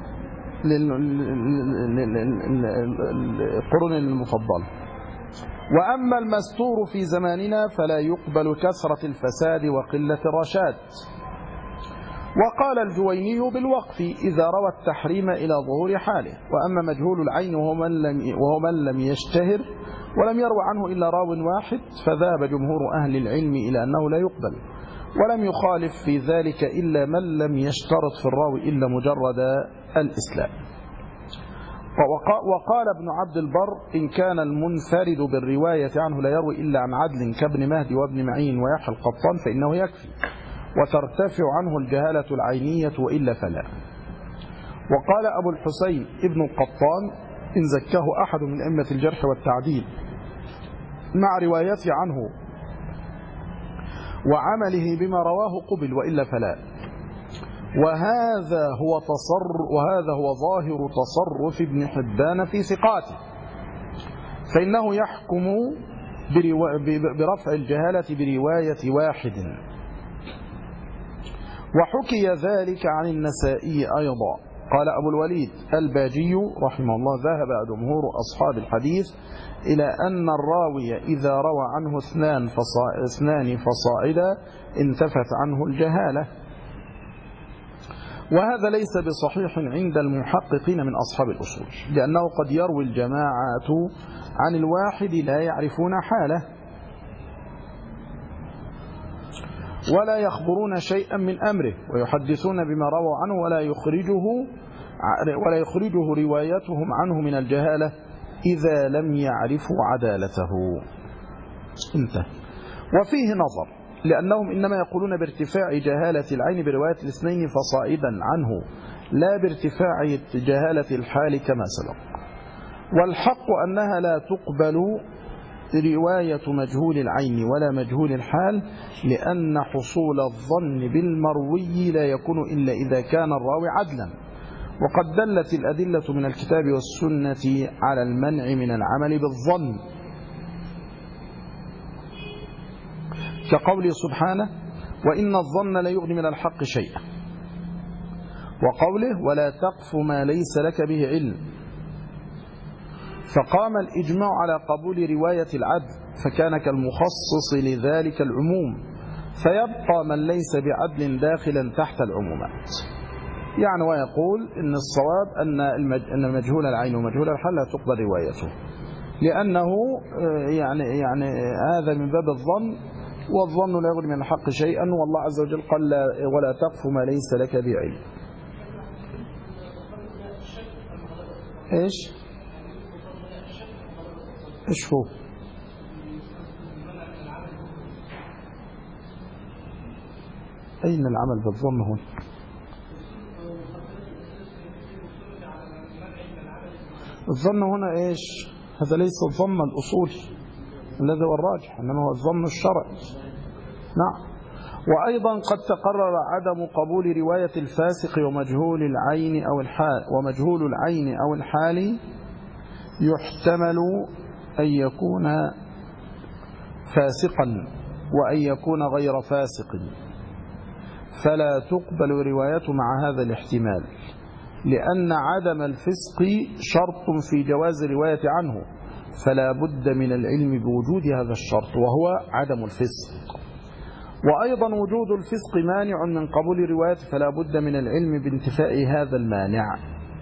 للقرون المفضلة. وأما المستور في زماننا فلا يقبل كثرة الفساد وقلة الرشاد. وقال الجويني بالوقف إذا روى التحريم إلى ظهور حاله. وأما مجهول العين وهو من لم يشتهر ولم يروى عنه إلا راو واحد فذهب جمهور أهل العلم إلى أنه لا يقبل، ولم يخالف في ذلك إلا من لم يشترط في الراوي إلا مجرد الإسلام. وقال ابن عبد البر إن كان المنفرد بالرواية عنه لا يروي إلا عن عدل كابن مهدي وابن معين ويحيى القطان فإنه يكفي وترتفع عنه الجهالة العينية وإلا فلا. وقال أبو الحسين ابن القطان إن زكاه أحد من أئمة الجرح والتعديل مع روايته عنه وعمله بما رواه قبل وإلا فلا. وهذا هو ظاهر تصرف ابن حبان في ثقاته، فإنه يحكم برفع الجهالة برواية واحد. وحكي ذلك عن النسائي أيضا. قال أبو الوليد الباجي رحمه الله ذهب جمهور أصحاب الحديث إلى أن الراوي إذا روى عنه اثنان فصاعدا انتفت عنه الجهالة. وهذا ليس بصحيح عند المحققين من أصحاب الأصول، لأنه قد يروي الجماعة عن الواحد لا يعرفون حاله ولا يخبرون شيئا من أمره ويحدثون بما رووا عنه ولا يخرجه روايتهم عنه من الجهالة إذا لم يعرفوا عدالته. انتهى. وفيه نظر، لأنهم إنما يقولون بارتفاع جهالة العين برواية الاثنين فصاعدا عنه، لا بارتفاع جهالة الحال كما سبق. والحق أنها لا تقبل رواية مجهول العين ولا مجهول الحال، لأن حصول الظن بالمروي لا يكون إلا إذا كان الراوي عدلا. وقد دلت الأدلة من الكتاب والسنة على المنع من العمل بالظن، كقوله سبحانه: وإن الظن لا يغني من الحق شيئا، وقوله: ولا تقف ما ليس لك به علم. فقام الإجماع على قبول رواية العدل، فكان كالمخصص لذلك العموم، فيبقى من ليس بعدل داخلا تحت العمومات. يعني ويقول إن الصواب أن مجهول العين ومجهول الحال لا تقبل روايته، لأنه يعني هذا من باب الظن، والظن لا يغني من الحق شيئا، والله عز وجل قال: ولا تقف ما ليس لك بعلم. ايش هو؟ أين العمل بالظن هنا؟ الظن هنا ايش؟ هذا ليس الظن الأصولي الذي هو الراجح، إنما هو الظن الشرعي. نعم. وأيضا قد تقرر عدم قبول رواية الفاسق ومجهول العين أو الحال، ومجهول العين أو الحال يحتمل أن يكون فاسقا وأن يكون غير فاسق، فلا تقبل روايته مع هذا الاحتمال، لأن عدم الفسق شرط في جواز الرواية عنه، فلا بد من العلم بوجود هذا الشرط وهو عدم الفسق. وأيضا وجود الفسق مانع من قبول رواية، فلا بد من العلم بانتفاء هذا المانع،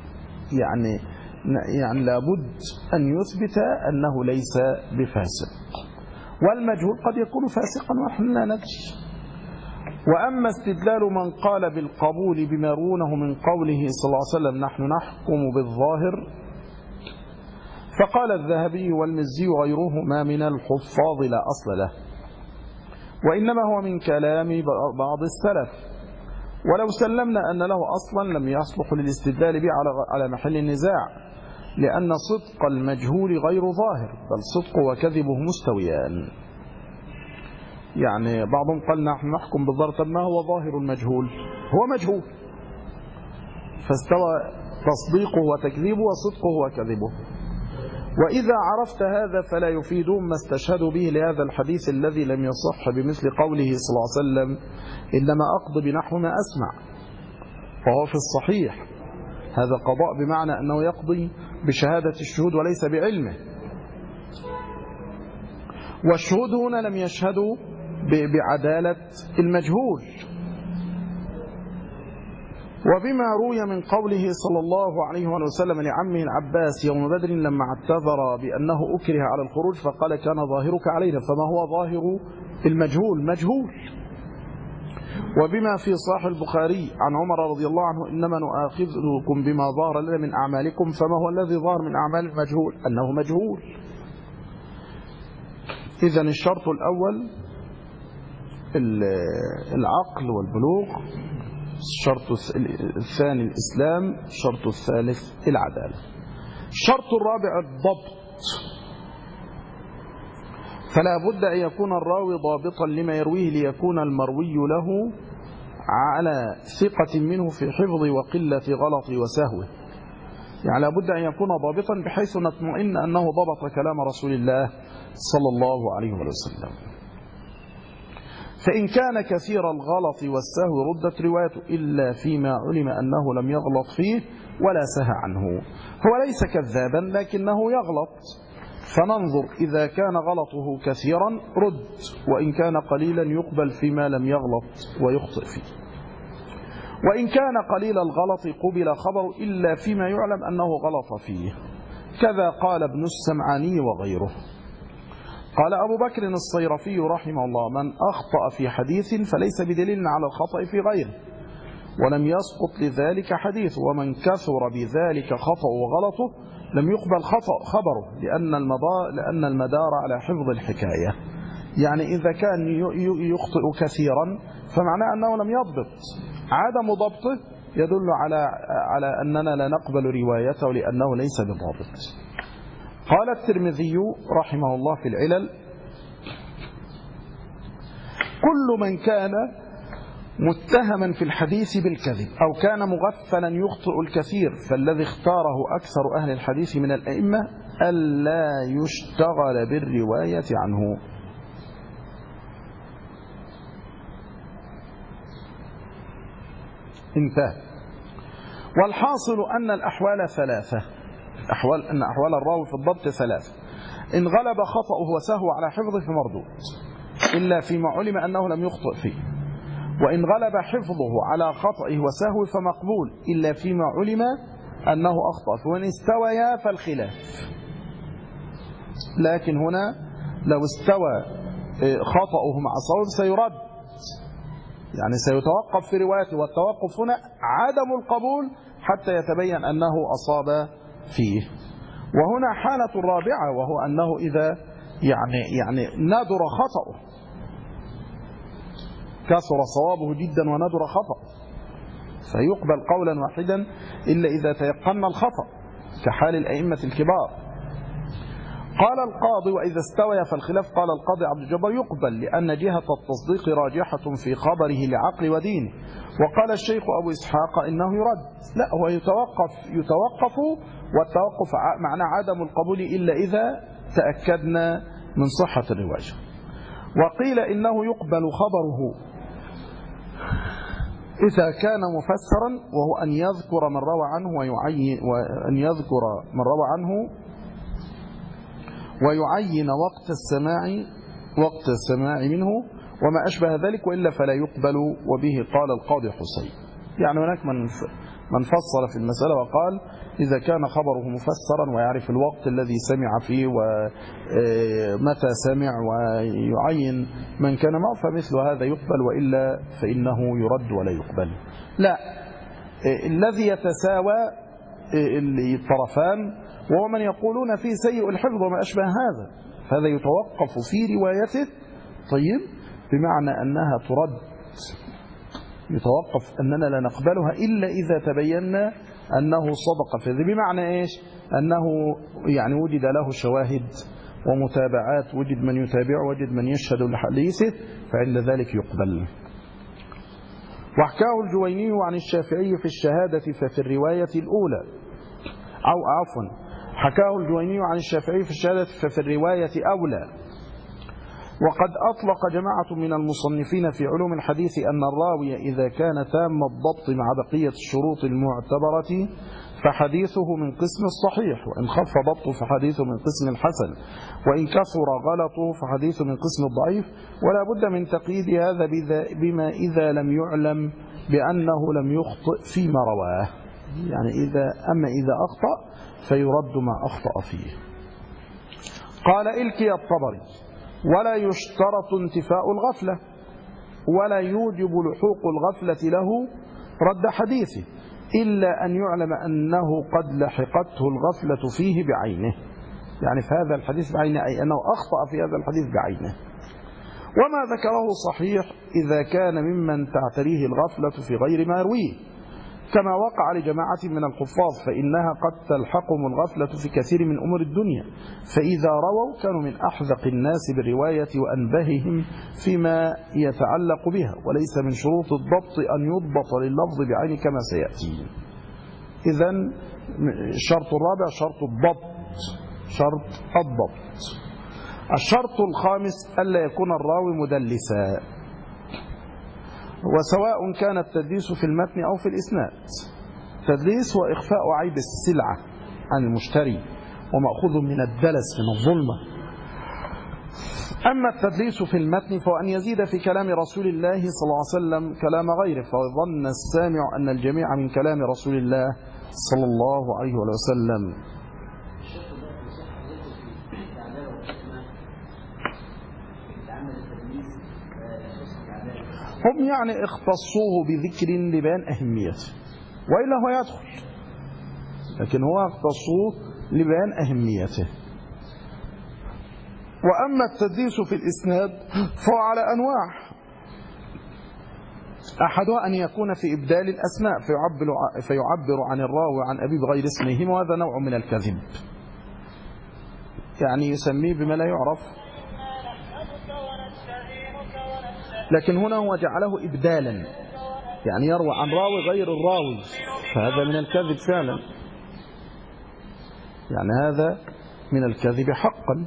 يعني لا بد أن يثبت أنه ليس بفاسق. والمجهول قد يكون فاسقا ونحن لا ندري. وأما استدلال من قال بالقبول بما يرونه من قوله صلى الله عليه وسلم: نحن نحكم بالظاهر، فقال الذهبي والمزي وغيرهما من الحفاظ لا أصل له، وإنما هو من كلام بعض السلف، ولو سلمنا أن له أصلا لم يصلح للاستدلال به على محل النزاع، لأن صدق المجهول غير ظاهر، بل صدقه وكذبه مستويان. يعني بعضهم قال: نحن نحكم بالظاهر، طب ما هو ظاهر المجهول؟ هو مجهول، فاستوى تصديقه وتكذيبه وصدقه وكذبه. وإذا عرفت هذا فلا يفيدون ما استشهدوا به لهذا الحديث الذي لم يصح بمثل قوله صلى الله عليه وسلم: إنما أقضي بنحو ما أسمع، وهو في الصحيح. هذا قضاء بمعنى أنه يقضي بشهادة الشهود وليس بعلمه، والشهود هنا لم يشهدوا بعدالة المجهول. وبما روي من قوله صلى الله عليه وسلم لعمه العباس يوم بدر لما اعتذر بأنه أكره على الخروج فقال: كان ظاهرك علينا، فما هو ظاهر المجهول؟ مجهول. وبما في صحيح البخاري عن عمر رضي الله عنه: إنما نؤاخذكم بما ظهر لنا من أعمالكم، فما هو الذي ظهر من أعمال المجهول؟ أنه مجهول. إذن الشرط الأول العقل والبلوغ، الشرط الثاني الإسلام، الشرط الثالث العدالة. الشرط الرابع الضبط، فلا بد أن يكون الراوي ضابطا لما يرويه، ليكون المروي له على ثقة منه في حفظه وقلة غلط وسهوه. يعني لا بد أن يكون ضابطا بحيث نطمئن أنه ضبط كلام رسول الله صلى الله عليه وسلم. فإن كان كثير الغلط والسهو ردت روايته، إلا فيما علم أنه لم يغلط فيه ولا سهى عنه. هو ليس كذابا لكنه يغلط، فننظر إذا كان غلطه كثيرا رد، وإن كان قليلا يقبل فيما لم يغلط ويخطئ فيه. وإن كان قليل الغلط قبل خبره إلا فيما يعلم أنه غلط فيه، كذا قال ابن السمعاني وغيره. قال أبو بكر الصيرفي رحمه الله: من أخطأ في حديث فليس بدليل على الخطأ في غيره، ولم يسقط لذلك حديث، ومن كثر بذلك خطأ وغلطه لم يقبل خبره، لأن المدار على حفظ الحكاية. يعني إذا كان يخطئ كثيرا فمعناه أنه لم يضبط. عدم ضبطه يدل على أننا لا نقبل روايته لأنه ليس بضابط. قال الترمذي رحمه الله في العلل: كل من كان متهما في الحديث بالكذب أو كان مغفلا يخطئ الكثير فالذي اختاره أكثر أهل الحديث من الأئمة ألا يشتغل بالرواية عنه. انتهى. والحاصل أن الأحوال ثلاثة، أن أحوال الراوي في الضبط ثلاثة: إن غلب خطأه وسهو على حفظه فمردود إلا فيما علم أنه لم يخطئ فيه، وإن غلب حفظه على خطئه وسهوه فمقبول إلا فيما علم أنه أخطأ فيه، وإن استويا فالخلاف. لكن هنا لو استوى خطأه مع صواب سيرد، يعني سيتوقف في روايته، والتوقف هنا عدم القبول حتى يتبين أنه أصاب فيه. وهنا حالة الرابعة، وهو أنه إذا يعني ندر خطأه، كثر صوابه جدا وندر خطأ، فيقبل قولا واحدا إلا إذا تيقن الخطأ كحال الأئمة الكبار. قال القاضي: وإذا استوى فالخلاف. قال القاضي عبد الجبار: يقبل لأن جهة التصديق راجحة في خبره لعقل ودينه. وقال الشيخ أبو إسحاق: إنه يرد. لا، هو يتوقف، والتوقف معنى عدم القبول إلا إذا تأكدنا من صحة الرواية. وقيل إنه يقبل خبره إذا كان مفسرا، وهو أن يذكر من روى عنه ويعين وقت السماع منه وما أشبه ذلك، وإلا فلا يقبل. وبه قال القاضي حسين. يعني هناك من فصل في المسألة وقال: إذا كان خبره مفسرا ويعرف الوقت الذي سمع فيه ومتى سمع ويعين من كان معه فمثل هذا يقبل، وإلا فإنه يرد ولا يقبل. لا، الذي يتساوى الطرفان وهو من يقولون فيه سيء الحفظ وما أشبه هذا يتوقف في روايته. طيب، بمعنى أنها ترد، يتوقف أننا لا نقبلها إلا إذا تبينا أنه صدق في ذلك. بمعنى إيش؟ أنه يعني وجد له شواهد ومتابعات، وجد من يتابع، وجد من يشهد لحديثه، فعند ذلك يقبل. وحكاه الجويني عن الشافعي في الشهادة ففي الرواية الأولى، أو عفوا، حكاه الجويني عن الشافعي في الشهادة ففي الرواية أولى. وقد أطلق جماعة من المصنفين في علوم الحديث أن الراوي إذا كان تام الضبط مع بقية الشروط المعتبرة فحديثه من قسم الصحيح، وإن خف ضبطه فحديثه من قسم الحسن، وإن كثر غلطه فحديثه من قسم الضعيف. ولا بد من تقييد هذا بما إذا لم يعلم بأنه لم يخطئ فيما رواه، يعني إذا أخطأ فيرد ما أخطأ فيه. قال إلكي الطبري: ولا يشترط انتفاء الغفلة، ولا يوجب لحوق الغفلة له رد حديثه، إلا أن يعلم أنه قد لحقته الغفلة فيه بعينه، يعني في هذا الحديث بعينه، أي أنه أخطأ في هذا الحديث بعينه. وما ذكره صحيح إذا كان ممن تعتريه الغفلة في غير ما يرويه، كما وقع لجماعة من الحفاظ، فإنها قد تلحقهم الغفلة في كثير من أمور الدنيا، فإذا رووا كانوا من أحذق الناس بالرواية وأنبههم فيما يتعلق بها. وليس من شروط الضبط أن يضبط لللفظ بعين كما سيأتي. إذن الشرط الرابع شرط الضبط. الشرط الخامس ألا يكون الراوي مدلسا، وسواء كان التدليس في المتن أو في الإسناد. تدليس وإخفاء عيب السلعة عن المشتري، ومأخوذ من الدلس، من الظلمة. أما التدليس في المتن فهو أن يزيد في كلام رسول الله صلى الله عليه وسلم كلام غيره، فظن السامع أن الجميع من كلام رسول الله صلى الله عليه وسلم. هم يعني اختصوه بذكر لبيان أهميته، وإلا هو يدخل، لكن هو اختصوه لبيان أهميته. وأما التدليس في الإسناد فهو على أنواع، أحدها أن يكون في إبدال الأسماء فيعبر عن الراوي عن أبي بغير اسمه، وهذا نوع من الكذب، يعني يسميه بما لا يعرف، لكن هنا هو جعله إبدالا، يعني يروى عن راوي غير الراوي، فهذا من الكذب فعلا، يعني هذا من الكذب حقا.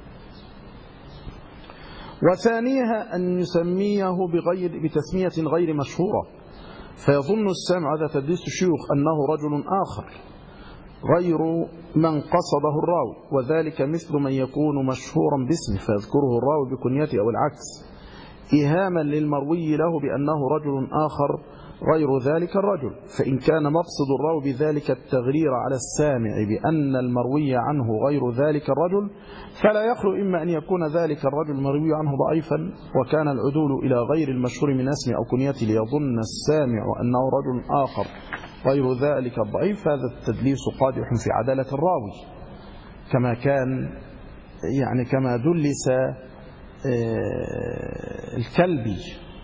وثانيها أن يسميه بتسمية غير مشهورة، فيظن السامع، هذا تدليس الشيوخ، أنه رجل آخر غير من قصده الراوي، وذلك مثل من يكون مشهورا باسمه فيذكره الراوي بكنيته أو العكس، إيهاما للمروي له بأنه رجل آخر غير ذلك الرجل. فإن كان مقصد الراوي بذلك التغرير على السامع بأن المروي عنه غير ذلك الرجل، فلا يخلو إما أن يكون ذلك الرجل المروي عنه ضعيفا، وكان العدول إلى غير المشهور من اسمه أو كنيته ليظن السامع أنه رجل آخر غير ذلك الضعيف، هذا التدليس قادح في عدالة الراوي، كما كان يعني كما دلس الكلبي.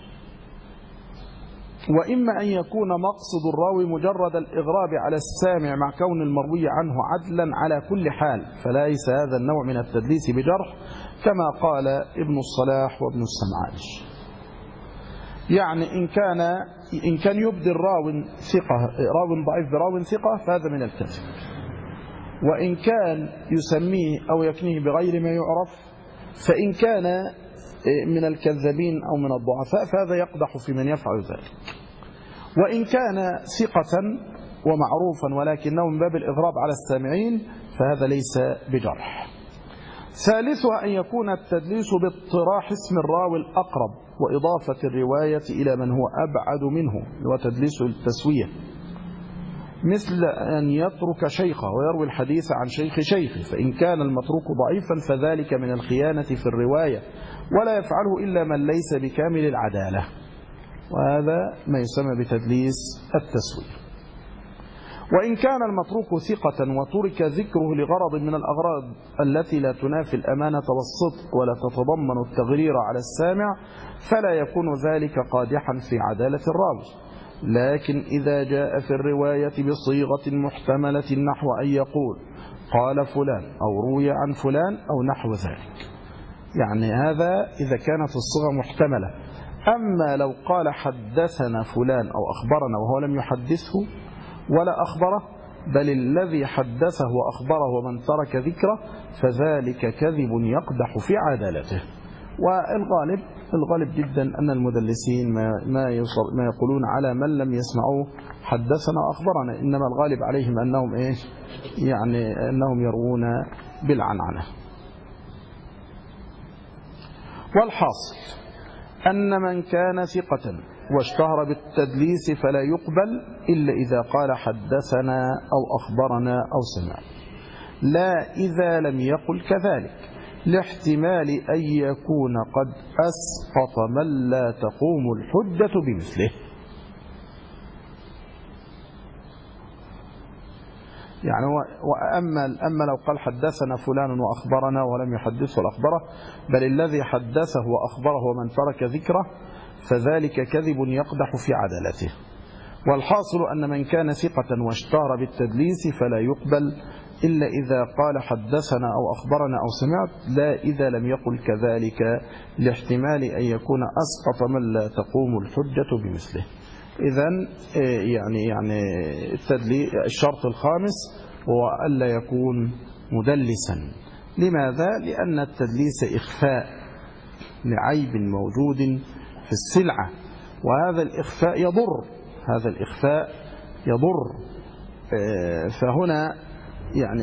وإما أن يكون مقصد الراوي مجرد الإغراب على السامع مع كون المروي عنه عدلا على كل حال، فليس هذا النوع من التدليس بجرح، كما قال ابن الصلاح وابن السمعاني. يعني إن كان يبدل راو ثقة راو ضعيف براو ثقة فهذا من الكذب، وإن كان يسميه أو يكنيه بغير ما يعرف، فإن كان من الكذابين أو من الضعفاء فهذا يقدح في من يفعل ذلك. وإن كان ثقة ومعروفا ولكنه من باب الإغراب على السامعين فهذا ليس بجرح. ثالثها أن يكون التدليس باطراح اسم الراوي الأقرب وإضافة الرواية إلى من هو أبعد منه، وتدليس التسوية، مثل أن يترك شيخه ويروي الحديث عن شيخ شيخه، فإن كان المتروك ضعيفا فذلك من الخيانة في الرواية، ولا يفعله إلا من ليس بكامل العدالة، وهذا ما يسمى بتدليس التسوية. وإن كان المتروك ثقة وترك ذكره لغرض من الأغراض التي لا تنافي الأمانة والصدق ولا تتضمن التغرير على السامع، فلا يكون ذلك قادحا في عدالة الراوي. لكن إذا جاء في الرواية بصيغة محتملة نحو أن يقول قال فلان أو روي عن فلان أو نحو ذلك، يعني هذا إذا كانت الصيغة محتملة. أما لو قال حدثنا فلان أو أخبرنا وهو لم يحدثه ولا أخبره، بل الذي حدثه وأخبره ومن ترك ذكره، فذلك كذب يقدح في عدالته. والغالب جدا أن المدلسين ما يقولون على من لم يسمعوه حدثنا وأخبرنا، إنما الغالب عليهم أنهم يعني أنهم يروون بالعنعنة. والحاصل أن من كان ثقة واشتهر بالتدليس فلا يقبل إلا إذا قال حدثنا أو أخبرنا أو سمع، لا إذا لم يقل كذلك، لاحتمال أن يكون قد أسقط من لا تقوم الحجة بمثله. يعني أما لو قال حدثنا فلان وأخبرنا ولم يحدثه الأخبره، بل الذي حدثه وأخبره ومن ترك ذكره، فذلك كذب يقدح في عدالته. والحاصل أن من كان ثقة واشتهر بالتدليس فلا يقبل إلا إذا قال حدثنا أو أخبرنا أو سمعت، لا إذا لم يقل كذلك، لاحتمال أن يكون أسقط من لا تقوم الحجة بمثله. إذن يعني الشرط الخامس هو ألا يكون مدلسا. لماذا؟ لأن التدليس إخفاء لعيب موجود في السلعة، وهذا الإخفاء يضر. فهنا يعني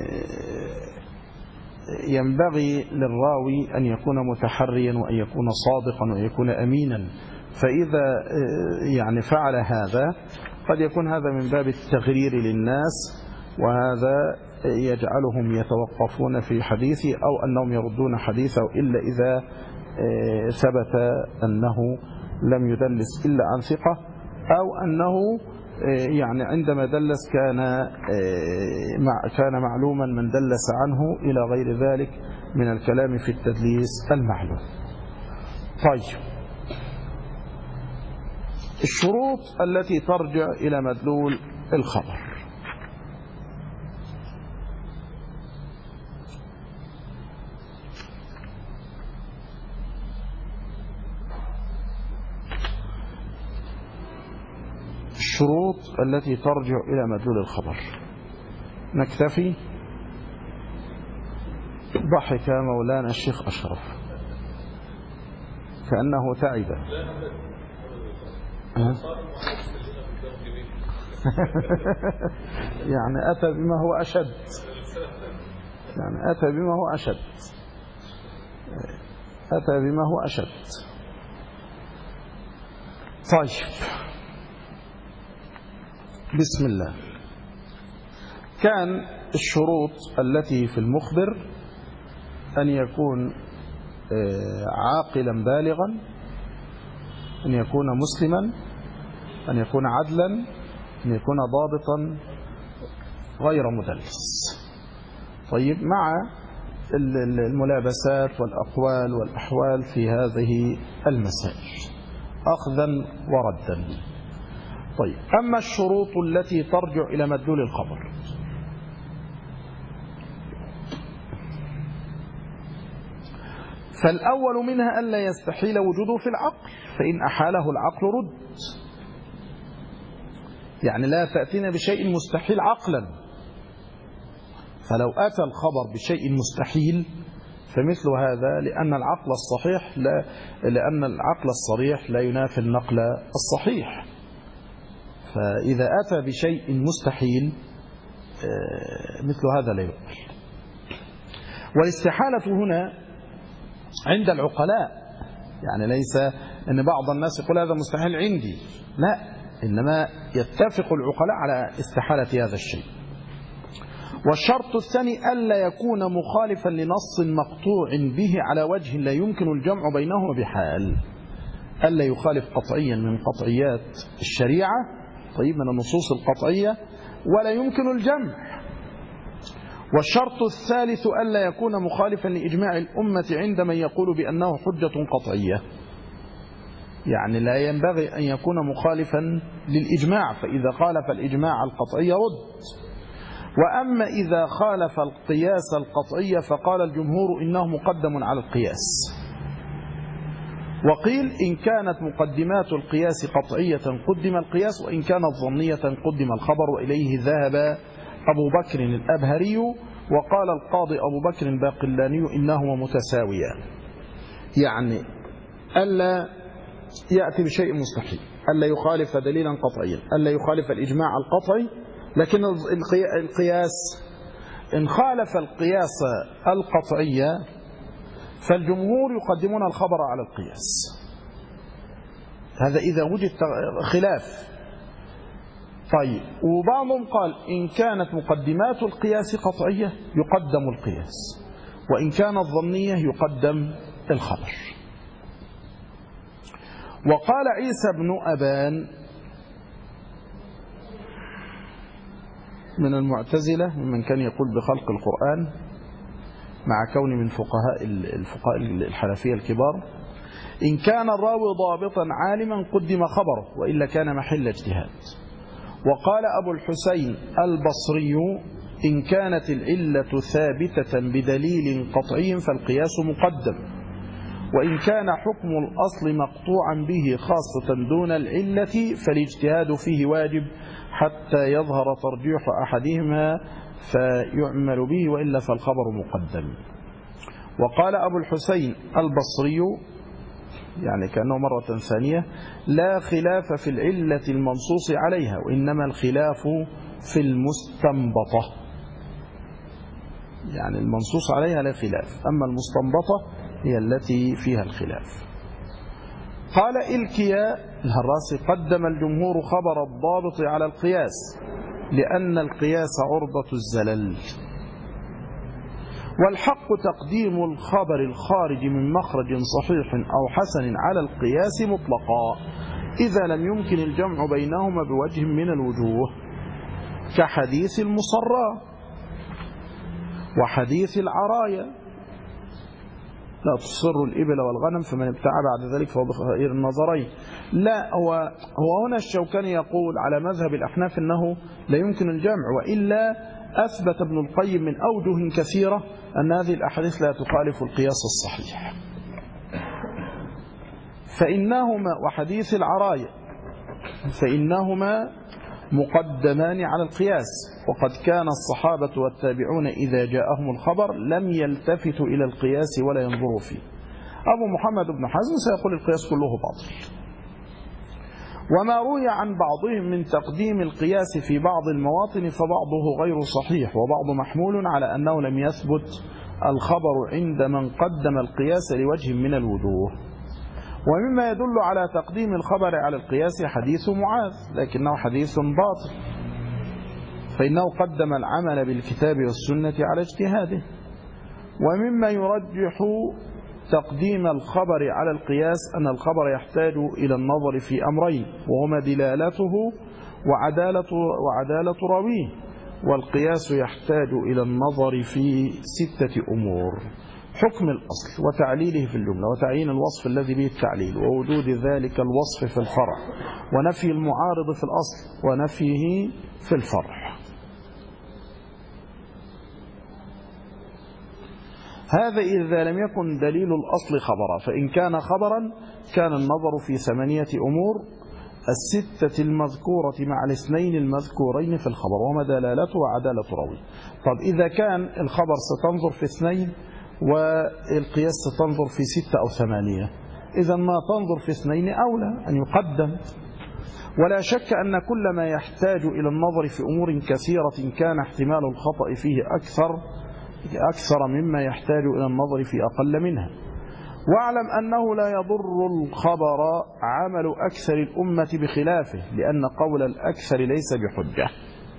ينبغي للراوي أن يكون متحريا وأن يكون صادقا وأن يكون أمينا، فإذا يعني فعل هذا قد يكون هذا من باب التغرير للناس، وهذا يجعلهم يتوقفون في حديثه أو أنهم يردون حديثه إلا إذا ثبت أنه لم يدلس إلا عن ثقة، أو أنه يعني عندما دلس كان معلوما من دلس عنه إلى غير ذلك من الكلام في التدليس المعلوم. طيب، الشروط التي ترجع إلى مدلول الخبر. الشروط التي ترجع إلى مدلول الخبر. نكتفي. ضحك مولانا الشيخ أشرف كأنه تعب. يعني أتى بما هو أشد، أتى بما هو أشد. طيب، بسم الله. كان الشروط التي في المخبر أن يكون عاقلا بالغا، أن يكون مسلما، أن يكون عدلا، أن يكون ضابطا غير مدلس. طيب، مع الملابسات والأقوال والأحوال في هذه المسائل أخذا وردا. طيب، أما الشروط التي ترجع إلى مدلول الخبر، فالأول منها ألا يستحيل وجوده في العقل، فإن أحاله العقل رد. يعني لا تأتينا بشيء مستحيل عقلا، فلو أتى الخبر بشيء مستحيل فمثل هذا، لأن العقل الصريح لا ينافي النقل الصحيح. فإذا أتى بشيء مستحيل مثل هذا لا يقبل. والاستحالة هنا عند العقلاء، يعني ليس أن بعض الناس يقول هذا مستحيل عندي، لا، إنما يتفق العقلاء على استحالة هذا الشيء. والشرط الثاني ألا يكون مخالفا لنص مقطوع به على وجه لا يمكن الجمع بينهما بحال، ألا يخالف قطعيا من قطعيات الشريعة، طيب، من النصوص القطعية، ولا يمكن الجمع. والشرط الثالث ألا يكون مخالفا لإجماع الأمة عند من يقول بأنه حجة قطعية، يعني لا ينبغي أن يكون مخالفا للإجماع، فإذا خالف الإجماع القطعي رد. وأما إذا خالف القياس القطعي فقال الجمهور إنه مقدم على القياس. وقيل إن كانت مقدمات القياس قطعية قدم القياس، وإن كانت ظنية قدم الخبر. وإليه ذهب أبو بكر الأبهري، وقال القاضي أبو بكر الباقلاني إنهما متساويان. يعني ألا يأتي بشيء مستحيل، ألا يخالف دليلا قطعيا، ألا يخالف الإجماع القطعي. لكن القياس إن خالف القياس القطعية فالجمهور يقدمون الخبر على القياس، هذا إذا وجد خلاف. طيب، وبعضهم قال إن كانت مقدمات القياس قطعية يقدم القياس، وإن كانت ظنية يقدم الخبر. وقال عيسى بن أبان من المعتزلة ممن كان يقول بخلق القرآن، مع كون من الفقهاء الحنفية الكبار: إن كان الراوي ضابطا عالما قدم خبره، وإلا كان محل اجتهاد. وقال أبو الحسين البصري: إن كانت العلة ثابتة بدليل قطعي فالقياس مقدم، وإن كان حكم الأصل مقطوعا به خاصة دون العلة فالاجتهاد فيه واجب حتى يظهر ترجيح أحدهما فيعمل به، وإلا فالخبر مقدم. وقال أبو الحسين البصري، يعني كأنه مرة ثانية: لا خلاف في العلة المنصوص عليها، وإنما الخلاف في المستنبطة. يعني المنصوص عليها لا خلاف، أما المستنبطة هي التي فيها الخلاف. قال إلكيا الهراسي: قدم الجمهور خبر الضابط على القياس، لأن القياس عرضة الزلل، والحق تقديم الخبر الخارج من مخرج صحيح أو حسن على القياس مطلقا. إذا لم يمكن الجمع بينهما بوجه من الوجوه، كحديث المصرى وحديث العراية: لا تصر الإبل والغنم فمن ابتاع بعد ذلك فهو بخير النظرين. لا، هو هنا الشوكاني يقول على مذهب الأحناف أنه لا يمكن الجمع، وإلا أثبت ابن القيم من أوجه كثيرة أن هذه الأحاديث لا تخالف القياس الصحيح. فإنهما وحديث العراية فإنهما مقدمان على القياس، وقد كان الصحابة والتابعون إذا جاءهم الخبر لم يلتفتوا إلى القياس ولا ينظروا فيه. أبو محمد بن حزم سيقول القياس كله باطل. وما روي عن بعضهم من تقديم القياس في بعض المواطن فبعضه غير صحيح، وبعض محمول على أنه لم يثبت الخبر عند من قدم القياس لوجه من الوجوه. ومما يدل على تقديم الخبر على القياس حديث معاذ، لكنه حديث باطل، فإنه قدم العمل بالكتاب والسنة على اجتهاده. ومما يرجح تقديم الخبر على القياس أن الخبر يحتاج إلى النظر في أمرين، وهما دلالته وعدالة راويه، والقياس يحتاج إلى النظر في 6 أمور: حكم الأصل وتعليله في الجملة، وتعيين الوصف الذي به التعليل، ووجود ذلك الوصف في الفرع، ونفي المعارض في الأصل، ونفيه في الفرع. هذا إذا لم يكن دليل الأصل خبرا، فإن كان خبرا كان النظر في 8 أمور: 6 المذكورة مع 2 المذكورين في الخبر، وما دلالته وعدالة راوي. طب إذا كان الخبر ستنظر في 2 والقياس ستنظر في 6 أو 8، إذا ما تنظر في 2 أولى أن يقدم. ولا شك أن كل ما يحتاج إلى النظر في أمور كثيرة كان احتمال الخطأ فيه أكثر مما يحتاج إلى النظر في أقل منها. واعلم أنه لا يضر الخبر عمل أكثر الأمة بخلافه، لأن قول الأكثر ليس بحجة.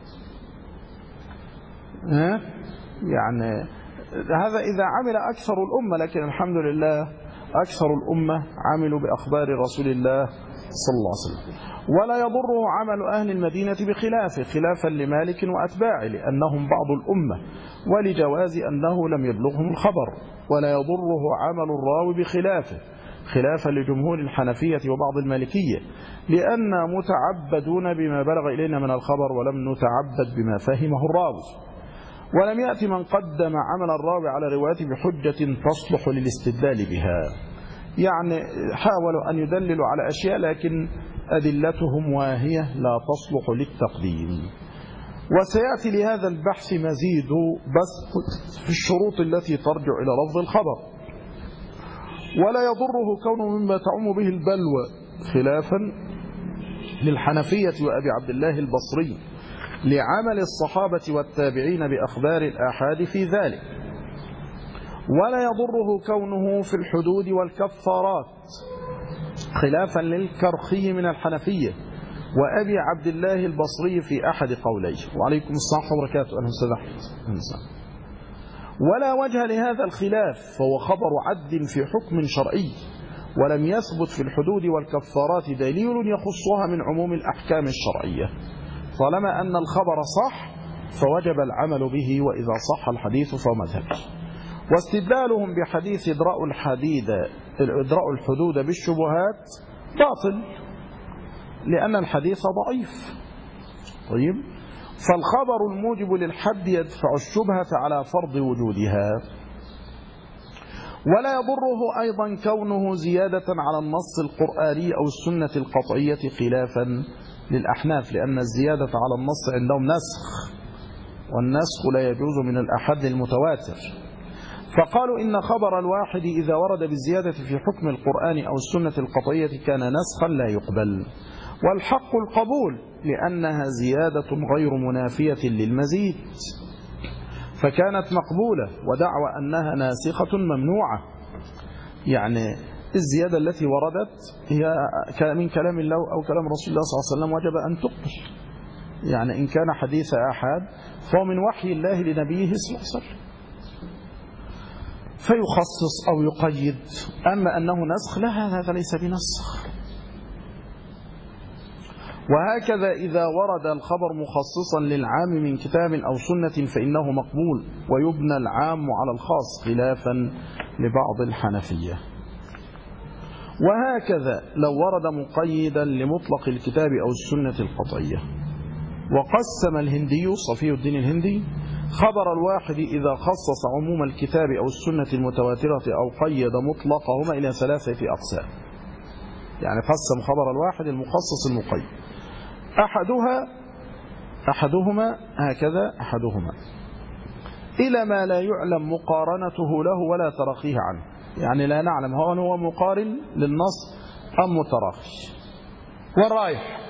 يعني هذا إذا عمل أكثر الأمة، لكن الحمد لله أكثر الأمة عملوا بأخبار رسول الله صلى الله عليه وسلم. ولا يضره عمل أهل المدينة بخلافه، خلافا لمالك وأتباعه لأنهم بعض الأمة، ولجواز أنه لم يبلغهم الخبر. ولا يضره عمل الراوي بخلافه، خلافا لجمهور الحنفية وبعض المالكية، لأننا متعبدون بما بلغ إلينا من الخبر، ولم نتعبد بما فهمه الراوي. ولم يأتي من قدم عمل الراوي على روايته بحجة تصلح للاستدلال بها. يعني حاولوا أن يدللوا على أشياء لكن أدلتهم واهية لا تصلح للتقديم. وسيأتي لهذا البحث مزيد بس في الشروط التي ترجع إلى لفظ الخبر. ولا يضره كونه مما تعم به البلوى، خلافا للحنفية وأبي عبد الله البصري، لعمل الصحابة والتابعين بأخبار الآحاد في ذلك. ولا يضره كونه في الحدود والكفارات، خلافا للكرخي من الحنفية وأبي عبد الله البصري في أحد قوليه. وعليكم السلام وبركاته. أهلا وسهلا. ولا وجه لهذا الخلاف، فهو خبر عد في حكم شرعي، ولم يثبت في الحدود والكفارات دليل يخصها من عموم الأحكام الشرعية. طالما أن الخبر صح فوجب العمل به، وإذا صح الحديث فهو مذهبي. واستدلالهم بحديث إدراء الحدود بالشبهات باطل، لأن الحديث ضعيف. طيب، فالخبر الموجب للحد يدفع الشبهة على فرض وجودها. ولا يضره أيضا كونه زيادة على النص القرآني أو السنة القطعية، خلافا للأحناف، لأن الزيادة على النص عندهم نسخ، والنسخ لا يجوز من الأحد المتواتر. فقالوا إن خبر الواحد إذا ورد بالزيادة في حكم القرآن أو السنة القطعية كان نسخا لا يقبل، والحق القبول، لأنها زيادة غير منافية للمزيد، فكانت مقبولة. ودعوى أنها ناسخة ممنوعة، يعني الزيادة التي وردت هي من كلام الله أو كلام رسول الله صلى الله عليه وسلم وجب أن تقبل. يعني إن كان حديث أحد فهو من وحي الله لنبيه صلى الله عليه وسلم، فيخصص أو يقيد. أما أنه نسخ، لا، هذا ليس بنسخ. وهكذا إذا ورد الخبر مخصصا للعام من كتاب أو سنة فإنه مقبول، ويبنى العام على الخاص خلافا لبعض الحنفية. وهكذا لو ورد مقيدا لمطلق الكتاب أو السنة القطعية. وقسم الهندي صفي الدين الهندي خبر الواحد إذا خصص عموم الكتاب أو السنة المتواترة أو قيد مطلقهما إلى 3 أقسام. يعني قسم خبر الواحد المخصص المقيد. أحدهما هكذا أحدهما إلى ما لا يعلم مقارنته له ولا تراخيه عنه، يعني لا نعلم هو مقارن للنص أم متراخي. والرايح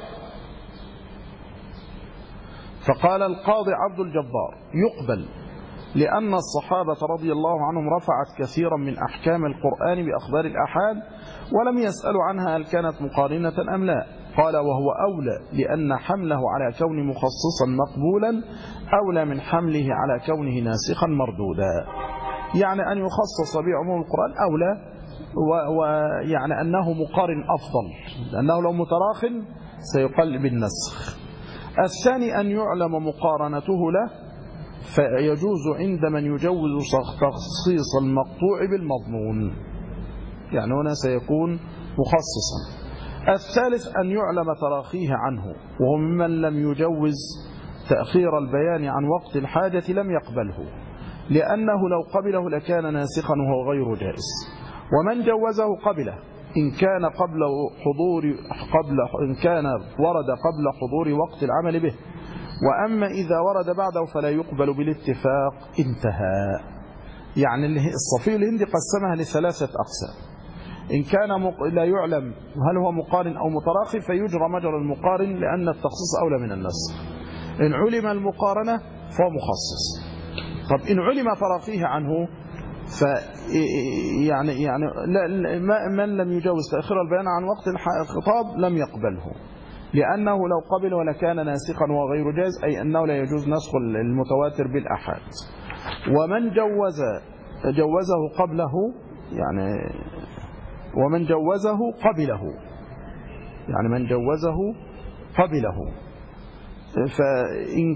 فقال القاضي عبد الجبار يقبل، لأن الصحابة رضي الله عنهم رفعت كثيرا من أحكام القرآن بأخبار الآحاد ولم يسألوا عنها هل كانت مقارنة أم لا. قال وهو أولى، لأن حمله على كون مخصصا مقبولا أولى من حمله على كونه ناسخا مردودا. يعني أن يخصص بعموم القرآن أولى، ويعني أنه مقارن أفضل، لأنه لو متراخ سيقل بالنسخ. الثاني أن يعلم مقارنته له، فيجوز عند من يجوز تخصيص المقطوع بالمضمون، يعني هنا سيكون مخصصا. الثالث أن يعلم تراخيه عنه، وهو ممن لم يجوز تأخير البيان عن وقت الحاجة لم يقبله، لأنه لو قبله لكان ناسخا وهو غير جائز. ومن جوزه قبله إن كان ورد قبل حضور وقت العمل به، وأما إذا ورد بعده فلا يقبل بالاتفاق. انتهى. يعني الصفي الهندي قسمها ل3 أقسام. إن كان لا يعلم هل هو مقارن أو متراخي فيجرى مجرى المقارن، لأن التخصيص أولى من النسخ. إن علم المقارنة فهو مخصص. طب إن علم تراخيه عنه يعني من لم يجوز تأخير البيان عن وقت الخطاب لم يقبله، لأنه لو قبل ولكان ناسخا وغير جاز، أي أنه لا يجوز نسخ المتواتر بالأحاد. ومن جوزه قبله، يعني ومن جوزه قبله، يعني من جوزه قبله. فإن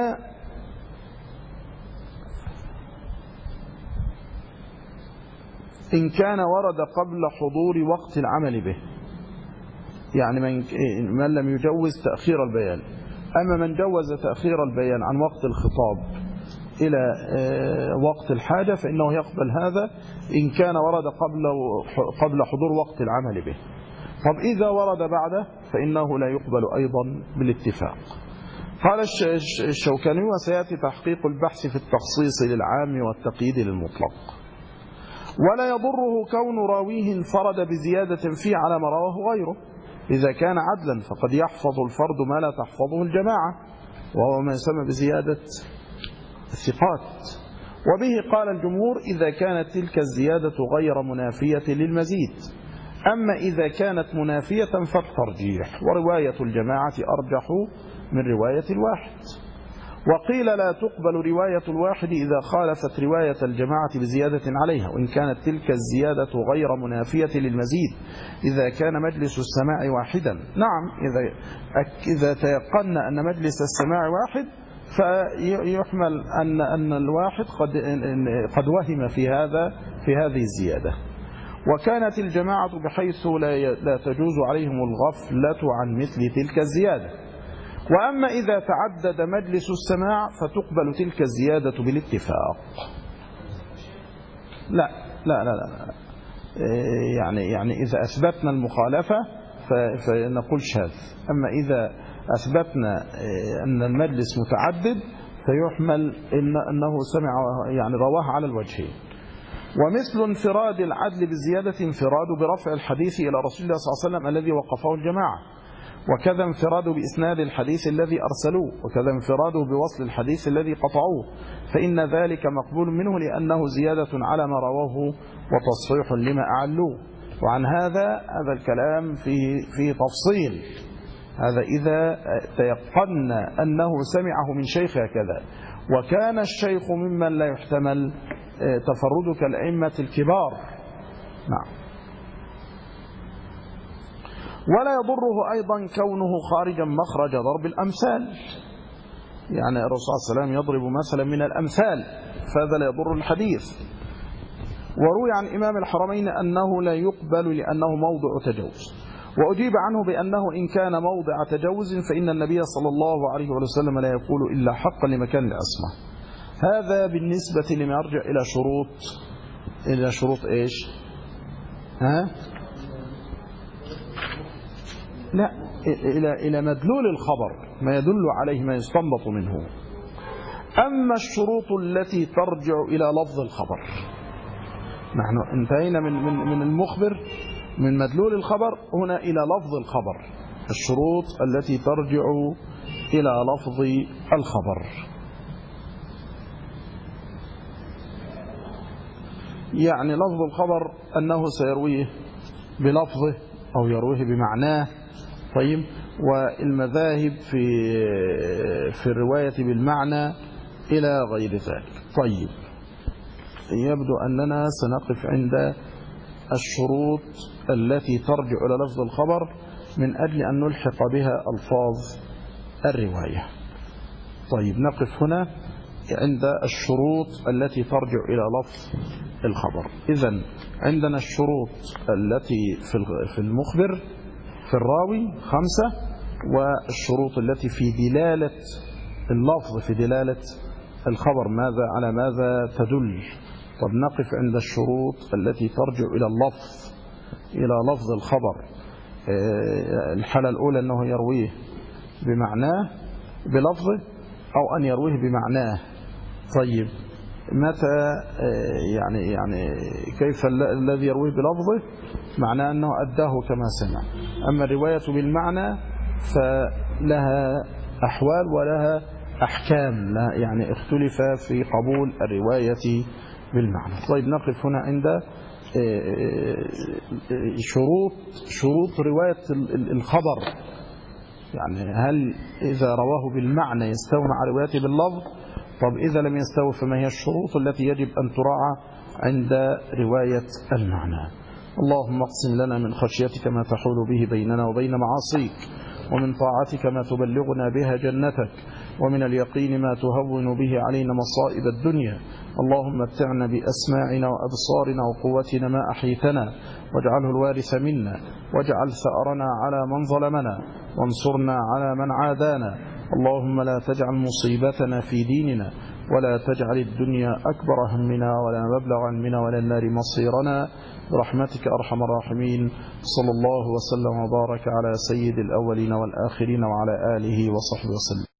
كان ورد قبل حضور وقت العمل به، يعني من لم يجوز تأخير البيان. أما من جوز تأخير البيان عن وقت الخطاب إلى وقت الحاجة فإنه يقبل هذا إن كان ورد قبل حضور وقت العمل به. طب إذا ورد بعده فإنه لا يقبل أيضا بالاتفاق. قال الشوكاني وسيأتي تحقيق البحث في التخصيص للعام والتقييد للمطلق. ولا يضره كون راويه انفرد بزيادة فيه على ما رواه غيره، إذا كان عدلا فقد يحفظ الفرد ما لا تحفظه الجماعة، وهو ما يسمى بزيادة الثقات. وبه قال الجمهور إذا كانت تلك الزيادة غير منافية للمزيد. أما إذا كانت منافية فالترجيح، ورواية الجماعة أرجح من رواية الواحد. وقيل لا تقبل رواية الواحد إذا خالفت رواية الجماعة بزيادة عليها، وإن كانت تلك الزيادة غير منافية للمزيد إذا كان مجلس السماع واحدا. نعم، إذا تيقن أن مجلس السماع واحد فيحمل أن الواحد قد وهم في هذه الزيادة. وكانت الجماعة بحيث لا تجوز عليهم الغفلة عن مثل تلك الزيادة. وأما إذا تعدد مجلس السماع فتقبل تلك الزيادة بالاتفاق. لا لا لا لا، يعني إذا أثبتنا المخالفة فنقول شاذ. أما إذا أثبتنا أن المجلس متعدد فيحمل أنه سمع، يعني رواه على الوجهين. ومثل انفراد العدل بزيادة انفراد برفع الحديث إلى رسول الله صلى الله عليه وسلم الذي وقفه الجماعة، وكذا انفراد بإسناد الحديث الذي أرسلوه، وكذا انفراده بوصل الحديث الذي قطعوه، فإن ذلك مقبول منه لأنه زيادة على ما رواه وتصحيح لما أعلوه. وعن هذا الكلام فيه تفصيل. هذا إذا تيقنا أنه سمعه من شيخ كذا، وكان الشيخ ممن لا يحتمل تفرد كالأئمة الكبار. نعم. ولا يضره أيضا كونه خارجا مخرج ضرب الأمثال، يعني الرسول صلى الله عليه وسلم يضرب مثلا من الأمثال، فهذا لا يضر الحديث. وروي عن إمام الحرمين أنه لا يقبل لأنه موضع تجوز، وأجيب عنه بأنه إن كان موضع تجوز فإن النبي صلى الله عليه وسلم لا يقول إلا حقا لمكان العصمة. هذا بالنسبة لما يرجع إلى شروط إيش؟ لا، إلى مدلول الخبر، ما يدل عليه، ما يستنبط منه. أما الشروط التي ترجع إلى لفظ الخبر، نحن انتهينا من المخبر، من مدلول الخبر، هنا إلى لفظ الخبر، الشروط التي ترجع إلى لفظ الخبر. يعني لفظ الخبر أنه سيرويه بلفظه أو يرويه بمعناه. طيب، والمذاهب في الرواية بالمعنى إلى غير ذلك. طيب، يبدو أننا سنقف عند الشروط التي ترجع إلى لفظ الخبر من أجل أن نلحق بها ألفاظ الرواية. طيب، نقف هنا عند الشروط التي ترجع إلى لفظ الخبر. إذن عندنا الشروط التي في المخبر في الراوي 5، والشروط التي في دلالة اللفظ، في دلالة الخبر، على ماذا تدل. طب نقف عند الشروط التي ترجع إلى اللفظ، إلى لفظ الخبر. الحالة الأولى أنه يرويه بمعناه بلفظه، أو أن يرويه بمعناه. طيب، متى يعني كيف الذي يرويه بلفظه؟ معناه أنه أداه كما سمع. أما الرواية بالمعنى فلها أحوال ولها أحكام، يعني اختلف في قبول الرواية بالمعنى. طيب، نقف هنا عند شروط رواية الخبر. يعني هل إذا رواه بالمعنى يستوي مع روايته باللفظ؟ طب إذا لم يستوي فما هي الشروط التي يجب أن تراعى عند رواية المعنى؟ اللهم اقسم لنا من خشيتك ما تحول به بيننا وبين معاصيك، ومن طاعتك ما تبلغنا بها جنتك، ومن اليقين ما تهون به علينا مصائب الدنيا. اللهم متعنا بأسماعنا وأبصارنا وقوتنا ما أحيتنا، واجعله الوارث منا، واجعل ثأرنا على من ظلمنا، وانصرنا على من عادانا. اللهم لا تجعل مصيبتنا في ديننا، ولا تجعل الدنيا أكبر همنا ولا مبلغ علمنا ولا النار مصيرنا، برحمتك أرحم الراحمين. صلى الله وسلم وبارك على سيد الأولين والآخرين وعلى آله وصحبه وسلم.